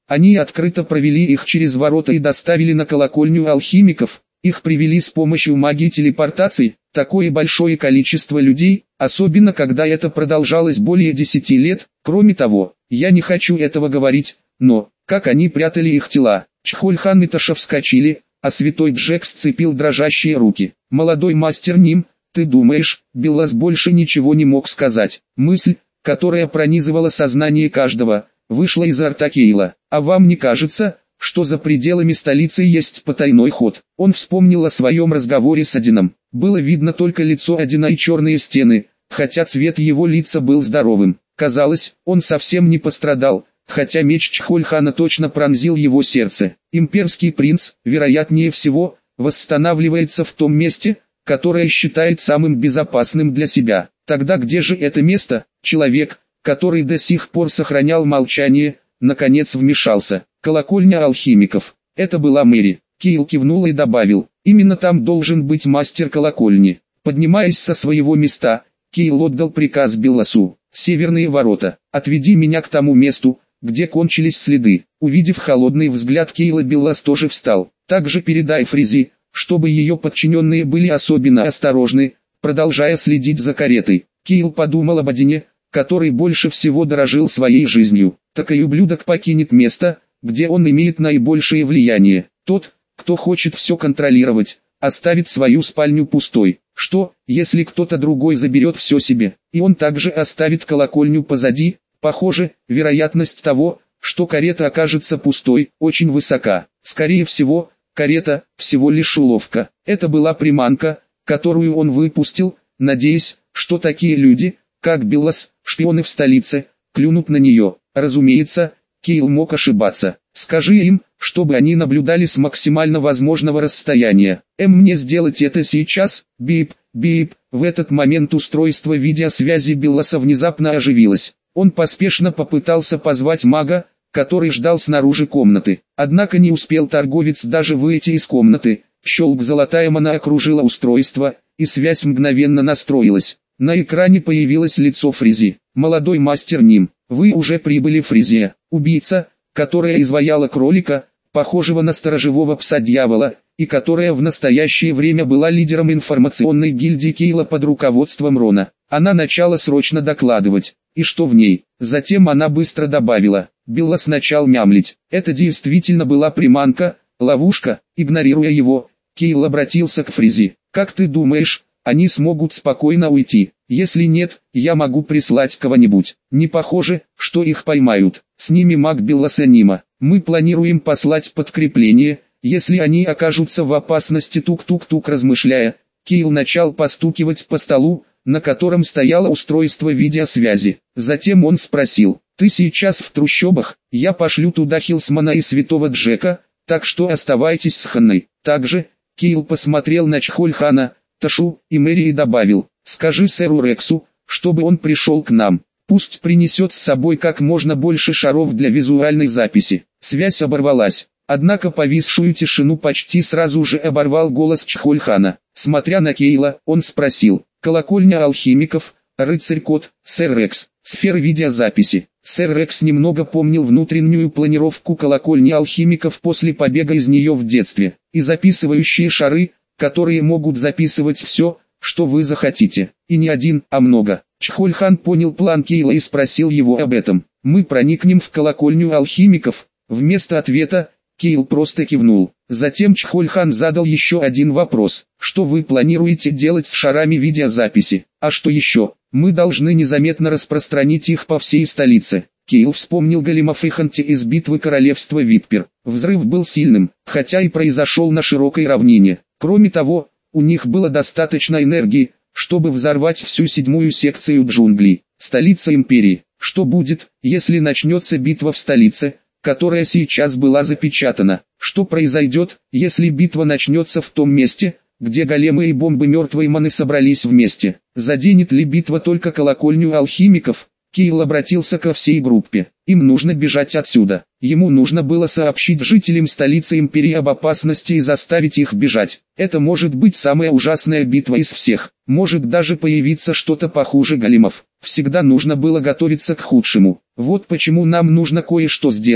[SPEAKER 1] Они открыто провели их через ворота и доставили на колокольню алхимиков. Их привели с помощью магии телепортации. Такое большое количество людей, особенно когда это продолжалось более десяти лет. Кроме того, я не хочу этого говорить, но, как они прятали их тела. Чхольхан и Таша вскочили, а святой Джек сцепил дрожащие руки. «Молодой мастер Ним, ты думаешь?» Беллас больше ничего не мог сказать. Мысль, которая пронизывала сознание каждого, вышла изо рта Кейла. «А вам не кажется, что за пределами столицы есть потайной ход?» Он вспомнил о своем разговоре с Одином. Было видно только лицо Одина и черные стены, хотя цвет его лица был здоровым. Казалось, он совсем не пострадал, хотя меч Чхольхана точно пронзил его сердце. Имперский принц, вероятнее всего, восстанавливается в том месте, которое считает самым безопасным для себя. Тогда где же это место? Человек, который до сих пор сохранял молчание, наконец вмешался. Колокольня алхимиков. Это была Мэри. Кейл кивнул и добавил, именно там должен быть мастер колокольни. Поднимаясь со своего места, Кейл отдал приказ Белласу. «Северные ворота. Отведи меня к тому месту, где кончились следы». Увидев холодный взгляд Кейла, Беллас тоже встал. «Также передай Фризи, чтобы ее подчиненные были особенно осторожны, продолжая следить за каретой». Кейл подумал об Одине, который больше всего дорожил своей жизнью. Такой ублюдок покинет место, где он имеет наибольшее влияние. Тот, кто хочет все контролировать, оставит свою спальню пустой. Что, если кто-то другой заберет все себе, и он также оставит колокольню позади? Похоже, вероятность того, что карета окажется пустой, очень высока. Скорее всего, карета – всего лишь уловка. Это была приманка, которую он выпустил, надеясь, что такие люди, как Беллас, шпионы в столице, клюнут на нее. Разумеется, Кейл мог ошибаться. «Скажи им, чтобы они наблюдали с максимально возможного расстояния. Эм, мне сделать это сейчас?» Бип, бип. В этот момент устройство видеосвязи Белласа внезапно оживилось. Он поспешно попытался позвать мага, который ждал снаружи комнаты. Однако не успел торговец даже выйти из комнаты. Щелк, золотая мана окружила устройство, и связь мгновенно настроилась. На экране появилось лицо Фризи. «Молодой мастер Ним, вы уже прибыли, Фризия. Убийца, которая изваяла кролика, похожего на сторожевого пса-дьявола, и которая в настоящее время была лидером информационной гильдии Кейла под руководством Рона. Она начала срочно докладывать. И что в ней?» Затем она быстро добавила. Беллас начал мямлить. Это действительно была приманка, ловушка. Игнорируя его, Кейл обратился к Фризи. «Как ты думаешь, они смогут спокойно уйти? Если нет, я могу прислать кого-нибудь. Не похоже, что их поймают. С ними маг Белласа Нима. Мы планируем послать подкрепление, если они окажутся в опасности». Тук-тук-тук. Размышляя, Кейл начал постукивать по столу, на котором стояло устройство видеосвязи. Затем он спросил: «Ты сейчас в трущобах? Я пошлю туда Хилсмана и святого Джека, так что оставайтесь с Ханной». Также Кейл посмотрел на Чхольхана, Ташу и Мэри и добавил: «Скажи сэру Рексу, чтобы он пришел к нам. Пусть принесет с собой как можно больше шаров для визуальной записи». Связь оборвалась. Однако повисшую тишину почти сразу же оборвал голос Чхольхана. Смотря на Кейла, он спросил: «Колокольня алхимиков, рыцарь-кот, сэр Рекс, сфера видеозаписи». Сэр Рекс немного помнил внутреннюю планировку колокольни алхимиков после побега из нее в детстве. «И записывающие шары, которые могут записывать все, что вы захотите. И не один, а много». Чхольхан понял план Кейла и спросил его об этом. «Мы проникнем в колокольню алхимиков?» Вместо ответа, Кейл просто кивнул. Затем Чхольхан задал еще один вопрос. «Что вы планируете делать с шарами видеозаписи? А что еще? Мы должны незаметно распространить их по всей столице». Кейл вспомнил големов и Ханти из битвы королевства Виппер. Взрыв был сильным, хотя и произошел на широкой равнине. Кроме того, у них было достаточно энергии, чтобы взорвать всю седьмую секцию джунглей. Столица империи. Что будет, если начнется битва в столице, которая сейчас была запечатана? Что произойдет, если битва начнется в том месте, где големы и бомбы мертвой маны собрались вместе? Заденет ли битва только колокольню алхимиков? Кейл обратился ко всей группе. Им нужно бежать отсюда. Ему нужно было сообщить жителям столицы империи об опасности и заставить их бежать. Это может быть самая ужасная битва из всех. Может даже появиться что-то похуже големов. Всегда нужно было готовиться к худшему. Вот почему нам нужно кое-что сделать,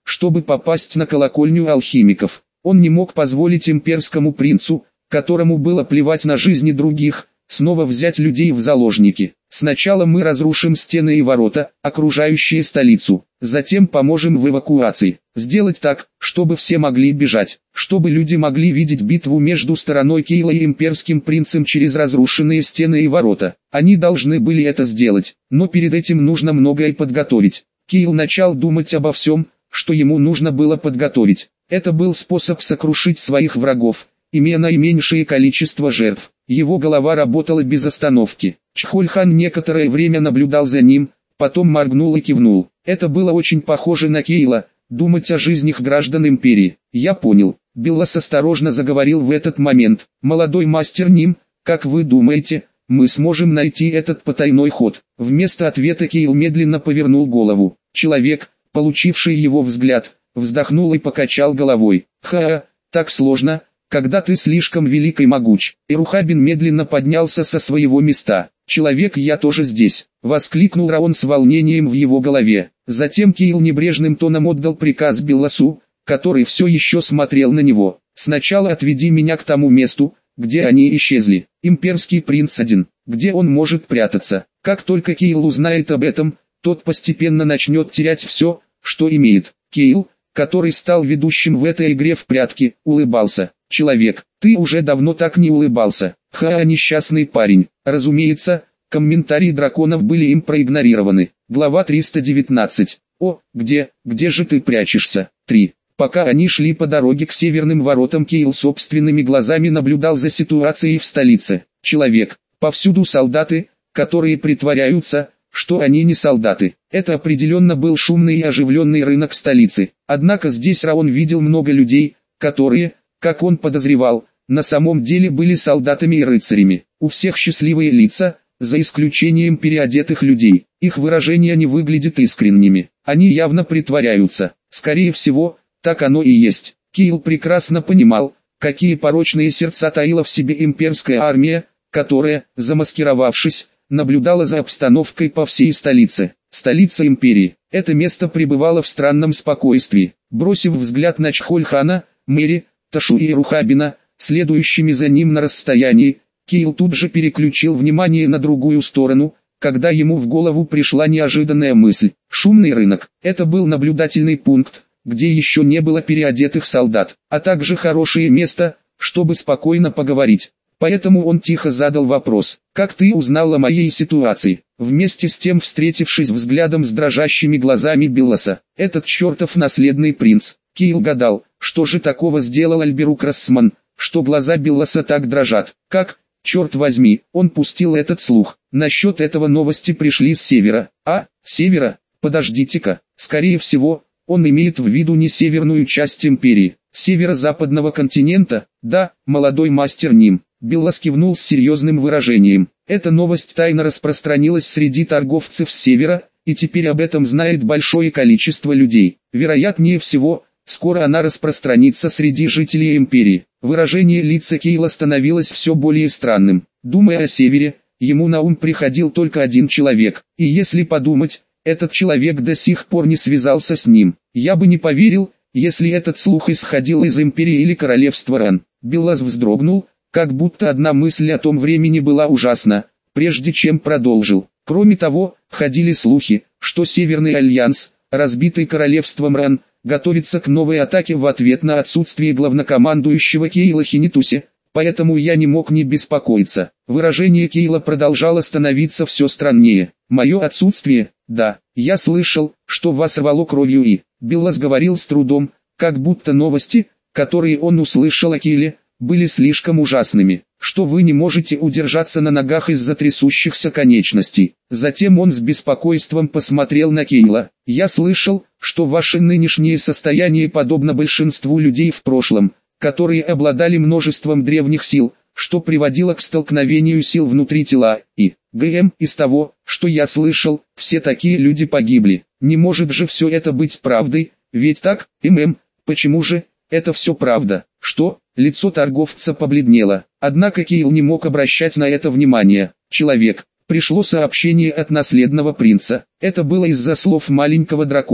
[SPEAKER 1] чтобы попасть на колокольню алхимиков. Он не мог позволить имперскому принцу, которому было плевать на жизни других, снова взять людей в заложники. Сначала мы разрушим стены и ворота, окружающие столицу, затем поможем в эвакуации. Сделать так, чтобы все могли бежать, чтобы люди могли видеть битву между стороной Кейла и имперским принцем через разрушенные стены и ворота. Они должны были это сделать, но перед этим нужно многое подготовить. Кейл начал думать обо всем, что ему нужно было подготовить. Это был способ сокрушить своих врагов, имея наименьшее количество жертв. Его голова работала без остановки. Чхольхан некоторое время наблюдал за ним, потом моргнул и кивнул. Это было очень похоже на Кейла, думать о жизнях граждан империи. Я понял. Биллас осторожно заговорил в этот момент. Молодой мастер Ним, как вы думаете, мы сможем найти этот потайной ход? Вместо ответа Кейл медленно повернул голову. Человек, получивший его взгляд, вздохнул и покачал головой. Ха, так сложно, когда ты слишком велик и могуч. Ирухабин медленно поднялся со своего места. «Человек, я тоже здесь!» — воскликнул Раон с волнением в его голове. Затем Кейл небрежным тоном отдал приказ Билласу, который все еще смотрел на него. «Сначала отведи меня к тому месту, где они исчезли. Имперский принц один. Где он может прятаться?» Как только Кейл узнает об этом, тот постепенно начнет терять все, что имеет. Кейл, который стал ведущим в этой игре в прятки, улыбался. «Человек, ты уже давно так не улыбался. Ха, несчастный парень». Разумеется, комментарии драконов были им проигнорированы. Глава триста девятнадцать. «О, где, где же ты прячешься?» три. Пока они шли по дороге к северным воротам, Кейл собственными глазами наблюдал за ситуацией в столице. «Человек, повсюду солдаты, которые притворяются, что они не солдаты». Это определенно был шумный и оживленный рынок столицы. Однако здесь Раон видел много людей, которые, как он подозревал, на самом деле были солдатами и рыцарями. У всех счастливые лица, за исключением переодетых людей. Их выражения не выглядят искренними. Они явно притворяются. Скорее всего, так оно и есть. Кейл прекрасно понимал, какие порочные сердца таила в себе имперская армия, которая, замаскировавшись, наблюдала за обстановкой по всей столице. Столица империи. Это место пребывало в странном спокойствии. Бросив взгляд на Чхольхана, Мэри, Ташу и Рухабина, следующими за ним на расстоянии, Кейл тут же переключил внимание на другую сторону, когда ему в голову пришла неожиданная мысль. Шумный рынок. Это был наблюдательный пункт, где еще не было переодетых солдат, а также хорошее место, чтобы спокойно поговорить. Поэтому он тихо задал вопрос: «Как ты узнал о моей ситуации?» Вместе с тем, встретившись взглядом с дрожащими глазами Билласа. Этот чертов наследный принц. Кейл гадал, что же такого сделал Альберук Рассман, что глаза Билласа так дрожат. Как, черт возьми, он пустил этот слух? Насчет этого новости пришли с севера. А, с севера? Подождите-ка, скорее всего, он имеет в виду не северную часть империи, северо-западного континента. Да, молодой мастер Ним. Биллас кивнул с серьезным выражением. Эта новость тайно распространилась среди торговцев с севера, и теперь об этом знает большое количество людей. Вероятнее всего, скоро она распространится среди жителей империи. Выражение лица Кейла становилось все более странным. Думая о севере, ему на ум приходил только один человек. И если подумать, этот человек до сих пор не связался с ним. Я бы не поверил, если этот слух исходил из империи или королевства Ран. Биллас вздрогнул, как будто одна мысль о том времени была ужасна, прежде чем продолжил. Кроме того, ходили слухи, что Северный Альянс, разбитый королевством Ран, готовится к новой атаке в ответ на отсутствие главнокомандующего Кейла Хинитуси, поэтому я не мог не беспокоиться. Выражение Кейла продолжало становиться все страннее. Мое отсутствие? Да, я слышал, что вас рвало кровью и... Биллас говорил с трудом, как будто новости, которые он услышал о Кейле, были слишком ужасными, что вы не можете удержаться на ногах из-за трясущихся конечностей. Затем он с беспокойством посмотрел на Кейла. Я слышал, что ваше нынешнее состояние подобно большинству людей в прошлом, которые обладали множеством древних сил, что приводило к столкновению сил внутри тела, и, ГМ, из того, что я слышал, все такие люди погибли. Не может же все это быть правдой, ведь так, ММ, почему же, это все правда? Что? Лицо торговца побледнело, однако Кейл не мог обращать на это внимание. Человек, пришло сообщение от наследного принца, это было из-за слов маленького дракона.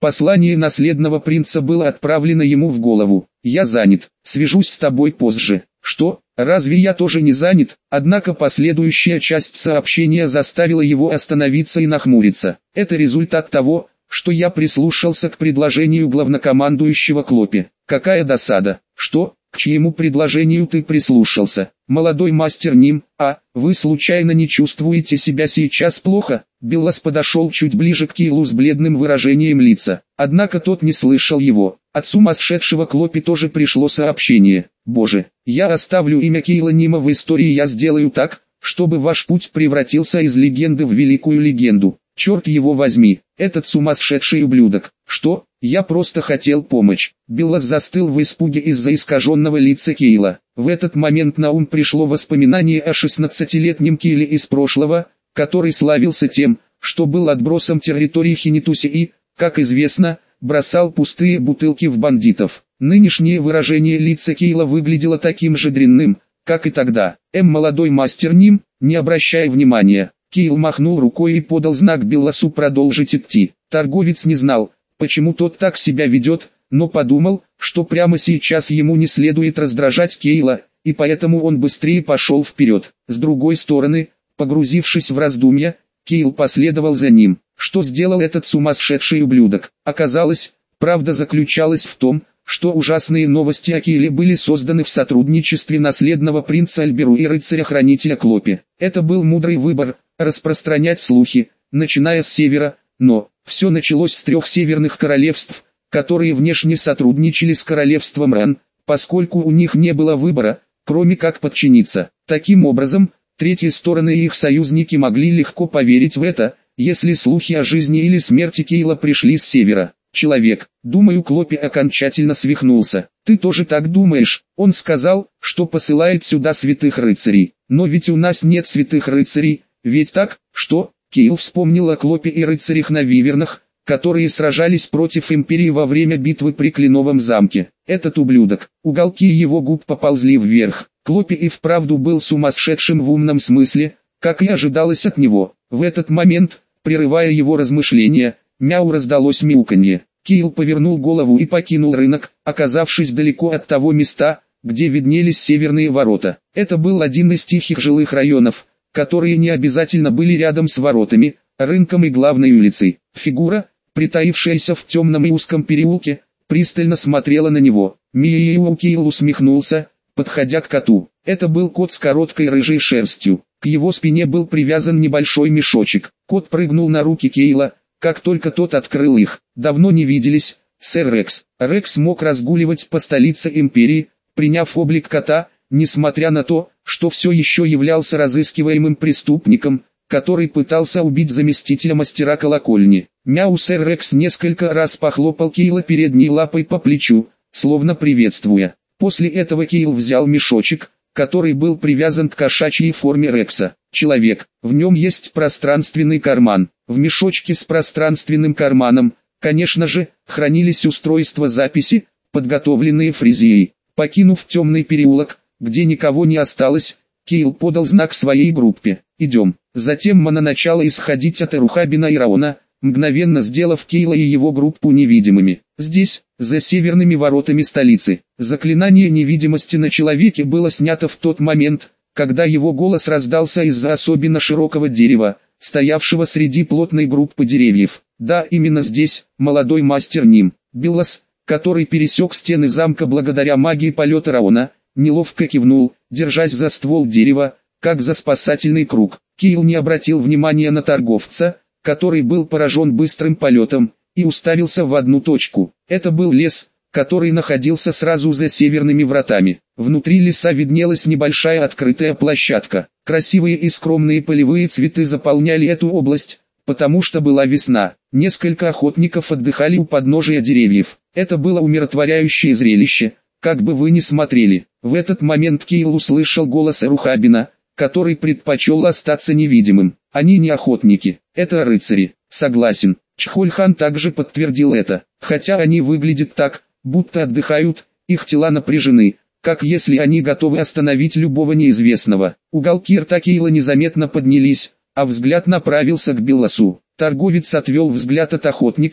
[SPEAKER 1] Послание наследного принца было отправлено ему в голову. «Я занят, свяжусь с тобой позже». «Что? Разве я тоже не занят?» Однако последующая часть сообщения заставила его остановиться и нахмуриться. «Это результат того, что я прислушался к предложению главнокомандующего Клопи. Какая досада!» «Что? К чьему предложению ты прислушался?» «Молодой мастер Ним, а, вы случайно не чувствуете себя сейчас плохо?» Биллас подошел чуть ближе к Кейлу с бледным выражением лица. Однако тот не слышал его. От сумасшедшего Клопи тоже пришло сообщение. «Боже, я оставлю имя Кейла Нима в истории, я сделаю так, чтобы ваш путь превратился из легенды в великую легенду. Черт его возьми, этот сумасшедший ублюдок. Что? Я просто хотел помочь». Биллас застыл в испуге из-за искаженного лица Кейла. В этот момент на ум пришло воспоминание о шестнадцатилетнем Кейле из прошлого, который славился тем, что был отбросом территории Хинитуси и, как известно, бросал пустые бутылки в бандитов. Нынешнее выражение лица Кейла выглядело таким же дрянным, как и тогда. «Эм, молодой мастер Ним, не обращай внимания». Кейл махнул рукой и подал знак Билласу продолжить идти. Торговец не знал, почему тот так себя ведет, но подумал, что прямо сейчас ему не следует раздражать Кейла, и поэтому он быстрее пошел вперед. С другой стороны, погрузившись в раздумья, Кейл последовал за ним. Что сделал этот сумасшедший ублюдок? Оказалось, правда заключалась в том, что ужасные новости о Кейле были созданы в сотрудничестве наследного принца Альберу и рыцаря-хранителя Клопи. Это был мудрый выбор – распространять слухи, начиная с севера, но все началось с трех северных королевств, которые внешне сотрудничали с королевством Ран, поскольку у них не было выбора, кроме как подчиниться. Таким образом, третьи стороны и их союзники могли легко поверить в это, если слухи о жизни или смерти Кейла пришли с севера. «Человек, думаю, Клопи окончательно свихнулся. Ты тоже так думаешь?» Он сказал, что посылает сюда святых рыцарей. «Но ведь у нас нет святых рыцарей, ведь так?» «Что?» Кейл вспомнил о Клопи и рыцарях на Вивернах, которые сражались против Империи во время битвы при Кленовом замке. Этот ублюдок, уголки его губ поползли вверх. Клопи и вправду был сумасшедшим в умном смысле, как и ожидалось от него. В этот момент, прерывая его размышления, мяу раздалось мяуканье. Кейл повернул голову и покинул рынок, оказавшись далеко от того места, где виднелись северные ворота. Это был один из тихих жилых районов, которые не обязательно были рядом с воротами, рынком и главной улицей. Фигура, притаившаяся в темном и узком переулке, пристально смотрела на него. Миэйоу Кейл усмехнулся, подходя к коту. Это был кот с короткой рыжей шерстью. К его спине был привязан небольшой мешочек. Кот прыгнул на руки Кейла, как только тот открыл их. «Давно не виделись, сэр Рекс». Рекс мог разгуливать по столице Империи, приняв облик кота, несмотря на то, что все еще являлся разыскиваемым преступником, который пытался убить заместителя мастера колокольни. Мяу. Сэр Рекс несколько раз похлопал Кейла передней лапой по плечу, словно приветствуя. После этого Кейл взял мешочек, который был привязан к кошачьей форме Рекса. «Человек, в нем есть пространственный карман». В мешочке с пространственным карманом, конечно же, хранились устройства записи, подготовленные Фризией. Покинув темный переулок, где никого не осталось, Кейл подал знак своей группе. «Идем». Затем Мана начала исходить от Эрухабина и Раона, мгновенно сделав Кейла и его группу невидимыми. Здесь, за северными воротами столицы, заклинание невидимости на человеке было снято в тот момент, когда его голос раздался из-за особенно широкого дерева, стоявшего среди плотной группы деревьев. «Да, именно здесь, молодой мастер Ним». Биллас, который пересек стены замка благодаря магии полета Раона, неловко кивнул, держась за ствол дерева, как за спасательный круг. Кейл не обратил внимания на торговца, который был поражен быстрым полетом, и уставился в одну точку. Это был лес, который находился сразу за северными вратами. Внутри леса виднелась небольшая открытая площадка. Красивые и скромные полевые цветы заполняли эту область, потому что была весна. Несколько охотников отдыхали у подножия деревьев. Это было умиротворяющее зрелище, как бы вы ни смотрели. В этот момент Кейл услышал голос Эрухабина, который предпочел остаться невидимым. «Они не охотники, это рыцари». «Согласен». Чхольхан также подтвердил это. «Хотя они выглядят так, будто отдыхают, их тела напряжены, как если они готовы остановить любого неизвестного». Уголки рта Кейла незаметно поднялись, а взгляд направился к Билласу. Торговец отвел взгляд от охотника,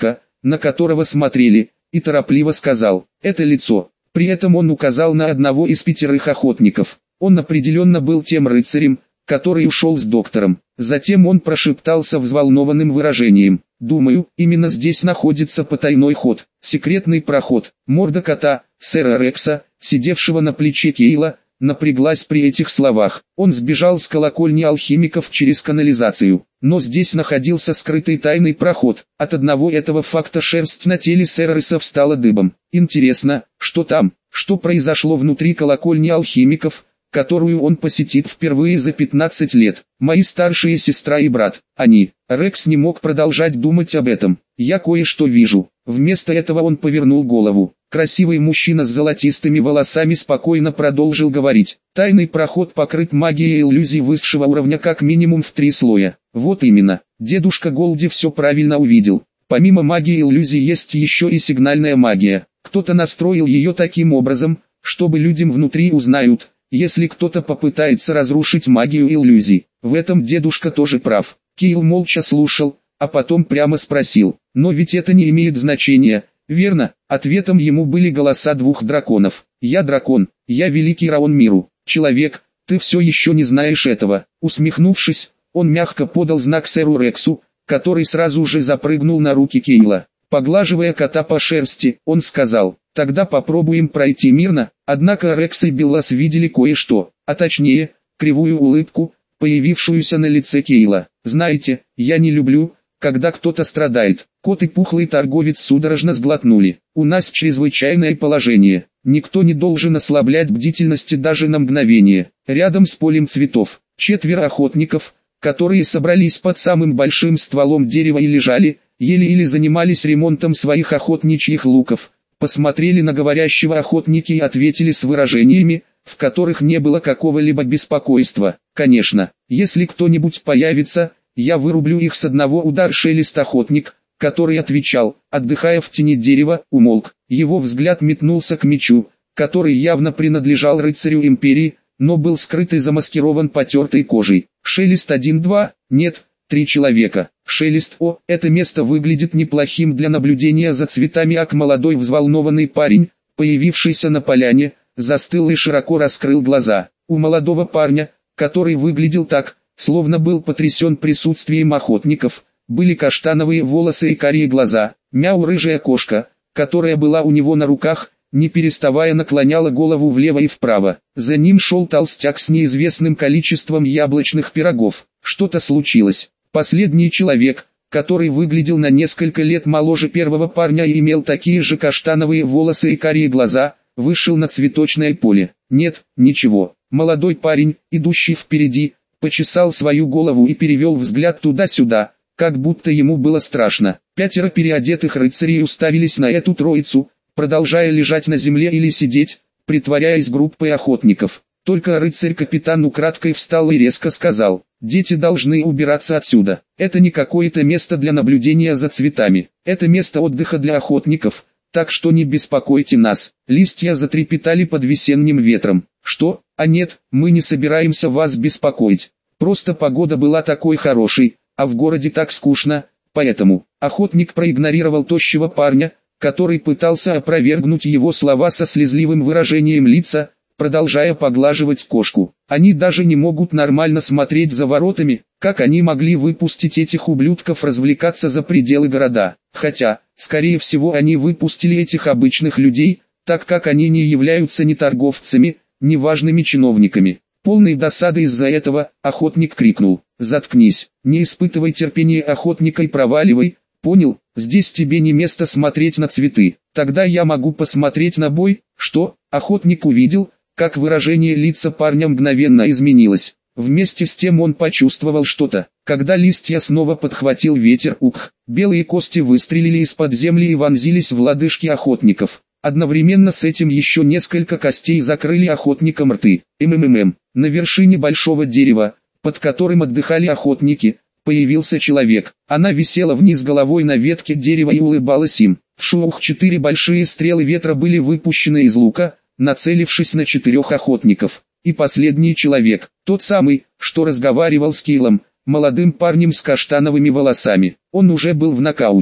[SPEAKER 1] на которого смотрели, и торопливо сказал: «Это лицо». При этом он указал на одного из пятерых охотников. Он определенно был тем рыцарем, который ушел с доктором. Затем он прошептал со взволнованным выражением: «Думаю, именно здесь находится потайной ход, секретный проход». Морда кота, сэра Рекса, сидевшего на плече Кейла, напряглась при этих словах. Он сбежал с колокольни алхимиков через канализацию. Но здесь находился скрытый тайный проход. От одного этого факта шерсть на теле сэра Рекса встала дыбом. Интересно, что там, что произошло внутри колокольни алхимиков, которую он посетит впервые за пятнадцать лет. Мои старшие сестра и брат, они. Рекс не мог продолжать думать об этом. Я кое-что вижу. Вместо этого он повернул голову. Красивый мужчина с золотистыми волосами спокойно продолжил говорить. Тайный проход покрыт магией иллюзий высшего уровня как минимум в три слоя. Вот именно. Дедушка Голди все правильно увидел. Помимо магии иллюзий есть еще и сигнальная магия. Кто-то настроил ее таким образом, чтобы людям внутри узнают, если кто-то попытается разрушить магию иллюзий. В этом дедушка тоже прав. Кейл молча слушал, а потом прямо спросил: «Но ведь это не имеет значения, верно?» Ответом ему были голоса двух драконов. «Я дракон, я великий Раон миру. Человек, ты все еще не знаешь этого». Усмехнувшись, он мягко подал знак сэру Рексу, который сразу же запрыгнул на руки Кейла. Поглаживая кота по шерсти, он сказал: «Тогда попробуем пройти мирно». Однако Рекс и Беллас видели кое-что, а точнее, кривую улыбку, появившуюся на лице Кейла. «Знаете, я не люблю, когда кто-то страдает». Кот и пухлый торговец судорожно сглотнули. «У нас чрезвычайное положение. Никто не должен ослаблять бдительности даже на мгновение». Рядом с полем цветов, четверо охотников, которые собрались под самым большим стволом дерева и лежали, ели или занимались ремонтом своих охотничьих луков, посмотрели на говорящего охотники и ответили с выражениями, в которых не было какого-либо беспокойства. «Конечно, если кто-нибудь появится, я вырублю их с одного удара». Шелест охотник, который отвечал, отдыхая в тени дерева, умолк. Его взгляд метнулся к мечу, который явно принадлежал рыцарю империи, но был скрыт и замаскирован потертой кожей. Шелест один-два, нет, три человека. Шелест: «О, это место выглядит неплохим для наблюдения за цветами». Ак, молодой взволнованный парень, появившийся на поляне, застыл и широко раскрыл глаза. У молодого парня, который выглядел так, словно был потрясен присутствием охотников, были каштановые волосы и карие глаза. Мяу, рыжая кошка, которая была у него на руках, не переставая наклоняла голову влево и вправо. За ним шел толстяк с неизвестным количеством яблочных пирогов. Что-то случилось. Последний человек, который выглядел на несколько лет моложе первого парня и имел такие же каштановые волосы и карие глаза, вышел на цветочное поле. Нет, ничего. Молодой парень, идущий впереди, почесал свою голову и перевел взгляд туда-сюда, как будто ему было страшно. Пятеро переодетых рыцарей уставились на эту троицу, продолжая лежать на земле или сидеть, притворяясь группой охотников. Только рыцарь-капитан украдкой встал и резко сказал: «Дети должны убираться отсюда. Это не какое-то место для наблюдения за цветами. Это место отдыха для охотников, так что не беспокойте нас». Листья затрепетали под весенним ветром. «Что? А нет, мы не собираемся вас беспокоить. Просто погода была такой хорошей, а в городе так скучно, поэтому...» Охотник проигнорировал тощего парня, который пытался опровергнуть его слова со слезливым выражением лица, продолжая поглаживать кошку. «Они даже не могут нормально смотреть за воротами, как они могли выпустить этих ублюдков развлекаться за пределы города? Хотя, скорее всего, они выпустили этих обычных людей, так как они не являются ни торговцами, ни важными чиновниками». Полной досады из-за этого, охотник крикнул: «Заткнись, не испытывай терпения охотника и проваливай, понял? Здесь тебе не место смотреть на цветы. Тогда я могу посмотреть на бой». «Что?» Охотник увидел, как выражение лица парня мгновенно изменилось. Вместе с тем он почувствовал что-то. Когда листья снова подхватил ветер, ух, белые кости выстрелили из-под земли и вонзились в лодыжки охотников. Одновременно с этим еще несколько костей закрыли охотникам рты. МММ. На вершине большого дерева, под которым отдыхали охотники, появился человек. Она висела вниз головой на ветке дерева и улыбалась им. Вшух, четыре большие стрелы ветра были выпущены из лука, нацелившись на четырех охотников. И последний человек, тот самый, что разговаривал с Кейлом, молодым парнем с каштановыми волосами. Он уже был в нокауте.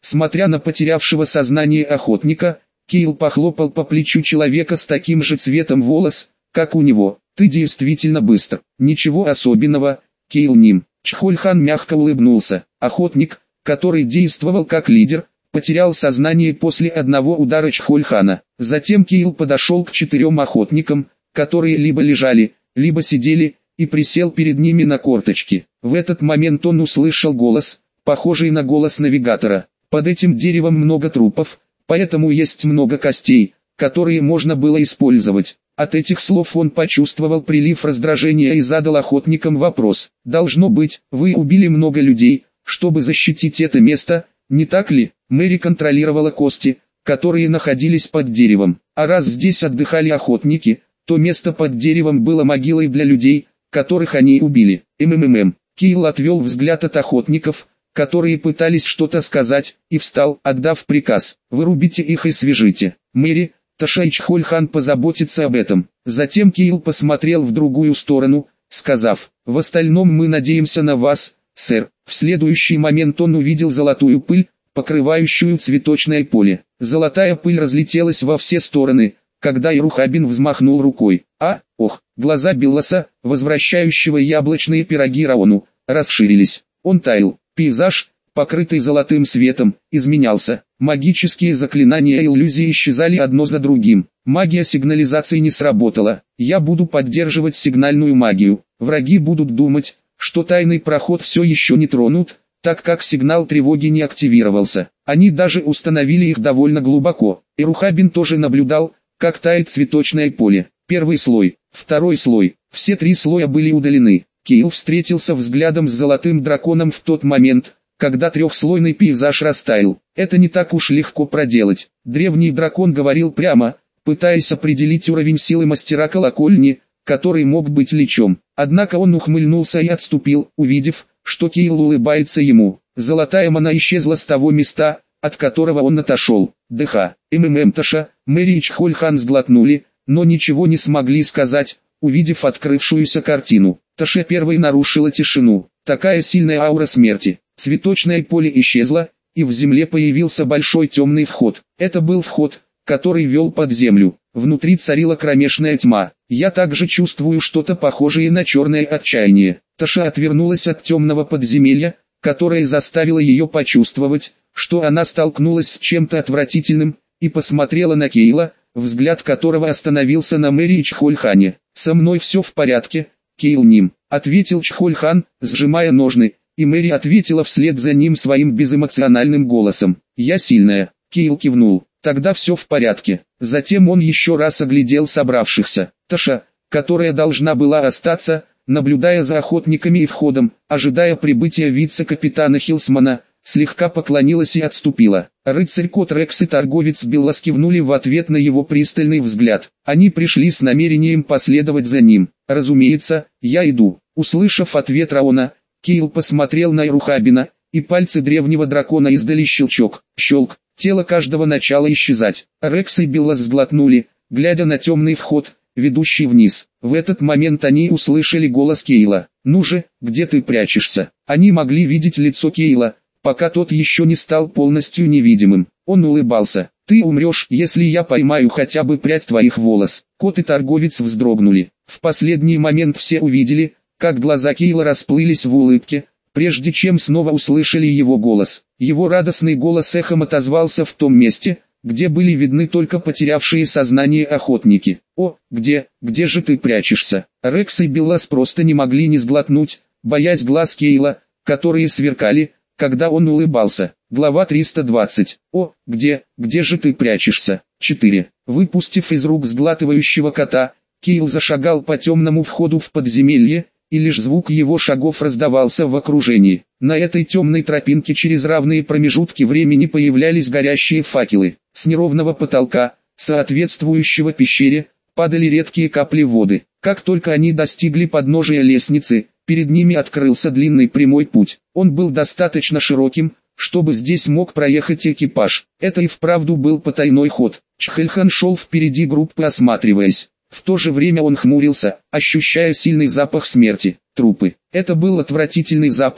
[SPEAKER 1] Смотря на потерявшего сознание охотника, Кейл похлопал по плечу человека с таким же цветом волос, как у него. «Ты действительно быстр». «Ничего особенного, Кейл Ним». Чхольхан мягко улыбнулся. Охотник, который действовал как лидер, потерял сознание после одного удара Чхольхана. Затем Кейл подошел к четырем охотникам, которые либо лежали, либо сидели, и присел перед ними на корточки. В этот момент он услышал голос, похожий на голос навигатора. «Под этим деревом много трупов, поэтому есть много костей, которые можно было использовать». От этих слов он почувствовал прилив раздражения и задал охотникам вопрос. «Должно быть, вы убили много людей, чтобы защитить это место, не так ли?» Мэри контролировала кости, которые находились под деревом. А раз здесь отдыхали охотники, то место под деревом было могилой для людей, которых они убили. МММ. Кейл отвел взгляд от охотников, которые пытались что-то сказать, и встал, отдав приказ. «Вырубите их и свяжите. Мэри, Таша и Чхольхан позаботятся об этом». Затем Кейл посмотрел в другую сторону, сказав: «В остальном мы надеемся на вас, сэр». В следующий момент он увидел золотую пыль, покрывающую цветочное поле. Золотая пыль разлетелась во все стороны, когда Ирухабин взмахнул рукой. А, ох, глаза Белласа, возвращающего яблочные пироги Раону, расширились. Он таял. Пейзаж, покрытый золотым светом, изменялся. Магические заклинания и иллюзии исчезали одно за другим. Магия сигнализации не сработала. Я буду поддерживать сигнальную магию. Враги будут думать, что тайный проход все еще не тронут, так как сигнал тревоги не активировался. Они даже установили их довольно глубоко. Ирухабин тоже наблюдал, как тает цветочное поле. Первый слой, второй слой, все три слоя были удалены. Кейл встретился взглядом с золотым драконом в тот момент, когда трехслойный пейзаж растаял. Это не так уж легко проделать. Древний дракон говорил прямо, пытаясь определить уровень силы мастера колокольни, который мог быть личом. Однако он ухмыльнулся и отступил, увидев, что Кейл улыбается ему. Золотая мана исчезла с того места, от которого он отошел. ДХ, МММ Таша, Мэри и Чхольхан сглотнули, но ничего не смогли сказать, увидев открывшуюся картину. Таша первой нарушила тишину. Такая сильная аура смерти. Цветочное поле исчезло, и в земле появился большой темный вход. Это был вход, который вел под землю. Внутри царила кромешная тьма. Я также чувствую что-то похожее на черное отчаяние. Таша отвернулась от темного подземелья, которое заставило ее почувствовать, что она столкнулась с чем-то отвратительным, и посмотрела на Кейла, взгляд которого остановился на Мэри и Чхольхане. «Со мной все в порядке, Кейл Ним», — ответил Чхольхан, сжимая ножны, и Мэри ответила вслед за ним своим безэмоциональным голосом. «Я сильная», — Кейл кивнул. «Тогда все в порядке». Затем он еще раз оглядел собравшихся. Таша, которая должна была остаться, наблюдая за охотниками и входом, ожидая прибытия вице-капитана Хилсмана, слегка поклонилась и отступила. Рыцарь-кот Рекс и торговец Беллас кивнули в ответ на его пристальный взгляд. Они пришли с намерением последовать за ним. «Разумеется, я иду». Услышав ответ Раона, Кейл посмотрел на Ирухабина, и пальцы древнего дракона издали щелчок. Щелк, тело каждого начало исчезать. Рекс и Беллас сглотнули, глядя на темный вход, ведущий вниз. В этот момент они услышали голос Кейла. «Ну же, где ты прячешься?» Они могли видеть лицо Кейла, пока тот еще не стал полностью невидимым. Он улыбался. «Ты умрешь, если я поймаю хотя бы прядь твоих волос». Кот и торговец вздрогнули. В последний момент все увидели, как глаза Кейла расплылись в улыбке, прежде чем снова услышали его голос. Его радостный голос эхом отозвался в том месте, где были видны только потерявшие сознание охотники. «О, где, где же ты прячешься?» Рекс и Беллас просто не могли не сглотнуть, боясь глаз Кейла, которые сверкали, когда он улыбался. Глава триста двадцать. «О, где, где же ты прячешься?» четыре. Выпустив из рук сглатывающего кота, Кейл зашагал по темному входу в подземелье, и лишь звук его шагов раздавался в окружении. На этой темной тропинке через равные промежутки времени появлялись горящие факелы. С неровного потолка, соответствующего пещере, падали редкие капли воды. Как только они достигли подножия лестницы, перед ними открылся длинный прямой путь. Он был достаточно широким, чтобы здесь мог проехать экипаж. Это и вправду был потайной ход. Чхольхан шел впереди группы, осматриваясь. В то же время он хмурился, ощущая сильный запах смерти. Трупы. Это был отвратительный запах,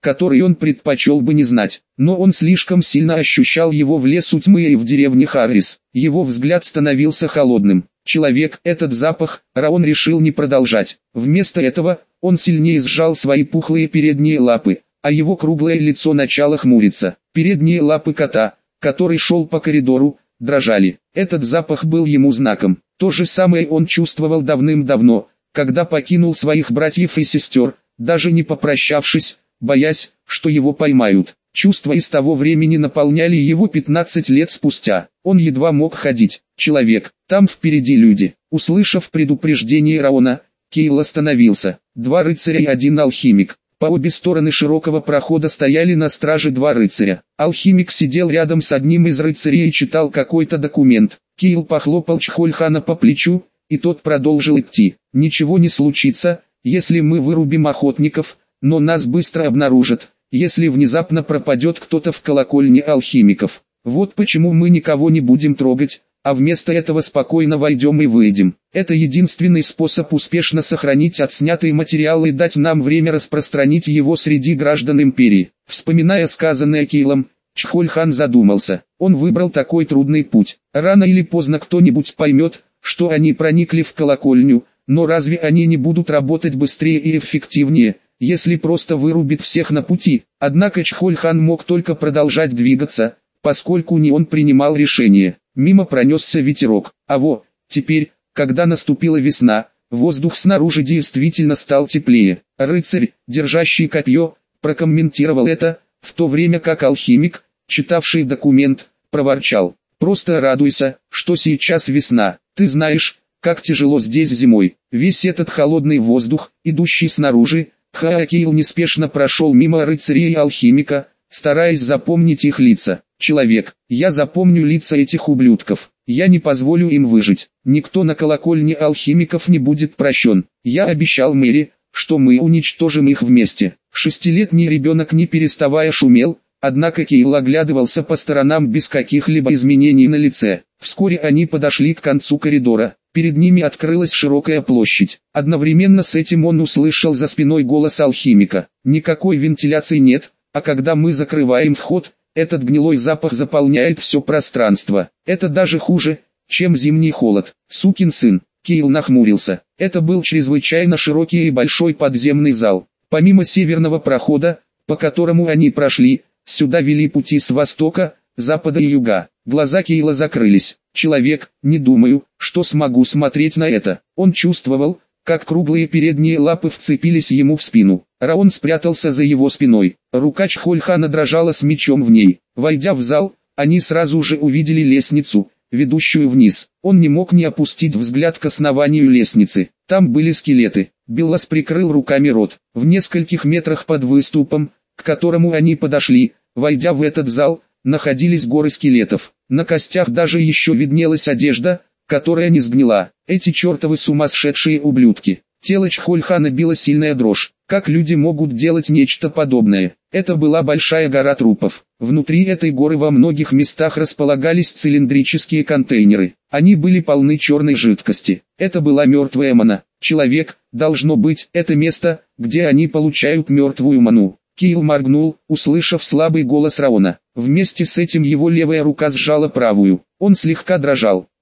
[SPEAKER 1] который он предпочел бы не знать. Но он слишком сильно ощущал его в лесу тьмы и в деревне Харрис. Его взгляд становился холодным. Человек, этот запах, Раон решил не продолжать. Вместо этого, он сильнее сжал свои пухлые передние лапы, а его круглое лицо начало хмуриться. Передние лапы кота, который шел по коридору, дрожали. Этот запах был ему знаком. То же самое он чувствовал давным-давно, когда покинул своих братьев и сестер, даже не попрощавшись, боясь, что его поймают. Чувства из того времени наполняли его пятнадцать лет спустя. Он едва мог ходить. Человек, там впереди люди. Услышав предупреждение Раона, Кейл остановился. Два рыцаря и один алхимик. По обе стороны широкого прохода стояли на страже два рыцаря. Алхимик сидел рядом с одним из рыцарей и читал какой-то документ. Кейл похлопал Чхольхана по плечу, и тот продолжил идти. «Ничего не случится, если мы вырубим охотников, но нас быстро обнаружат, если внезапно пропадет кто-то в колокольне алхимиков. Вот почему мы никого не будем трогать, а вместо этого спокойно войдем и выйдем. Это единственный способ успешно сохранить отснятый материал и дать нам время распространить его среди граждан империи». Вспоминая сказанное Кейлом, Чхольхан задумался. Он выбрал такой трудный путь. Рано или поздно кто-нибудь поймет, что они проникли в колокольню, но разве они не будут работать быстрее и эффективнее, если просто вырубит всех на пути? Однако Чхольхан мог только продолжать двигаться, поскольку не он принимал решение. Мимо пронесся ветерок. А во, теперь, когда наступила весна, воздух снаружи действительно стал теплее. Рыцарь, держащий копье, прокомментировал это, в то время как алхимик, читавший документ, проворчал: «Просто радуйся, что сейчас весна. Ты знаешь, как тяжело здесь зимой. Весь этот холодный воздух, идущий снаружи». Хаакейл неспешно прошел мимо рыцарей и алхимика, стараясь запомнить их лица. «Человек, я запомню лица этих ублюдков. Я не позволю им выжить. Никто на колокольне алхимиков не будет прощен. Я обещал Мэри, что мы уничтожим их вместе». Шестилетний ребенок не переставая шумел, однако Кейл оглядывался по сторонам без каких-либо изменений на лице. Вскоре они подошли к концу коридора. Перед ними открылась широкая площадь. Одновременно с этим он услышал за спиной голос алхимика. «Никакой вентиляции нет, а когда мы закрываем вход, этот гнилой запах заполняет все пространство. Это даже хуже, чем зимний холод. Сукин сын». Кейл нахмурился. Это был чрезвычайно широкий и большой подземный зал. Помимо северного прохода, по которому они прошли, сюда вели пути с востока, запада и юга. Глаза Кейла закрылись. «Человек, не думаю, что смогу смотреть на это». Он чувствовал, как круглые передние лапы вцепились ему в спину. Раон спрятался за его спиной. Рука Чхольхана дрожала с мечом в ней. Войдя в зал, они сразу же увидели лестницу, ведущую вниз. Он не мог не опустить взгляд к основанию лестницы. Там были скелеты. Беллас прикрыл руками рот. В нескольких метрах под выступом, к которому они подошли, войдя в этот зал, находились горы скелетов. На костях даже еще виднелась одежда, которая не сгнила. Эти чертовы сумасшедшие ублюдки. Тело Чхольхана било сильная дрожь. Как люди могут делать нечто подобное? Это была большая гора трупов. Внутри этой горы во многих местах располагались цилиндрические контейнеры. Они были полны черной жидкости. Это была мертвая мана. Человек, должно быть, это место, где они получают мертвую ману. Кейл моргнул, услышав слабый голос Раона. Вместе с этим его левая рука сжала правую. Он слегка дрожал.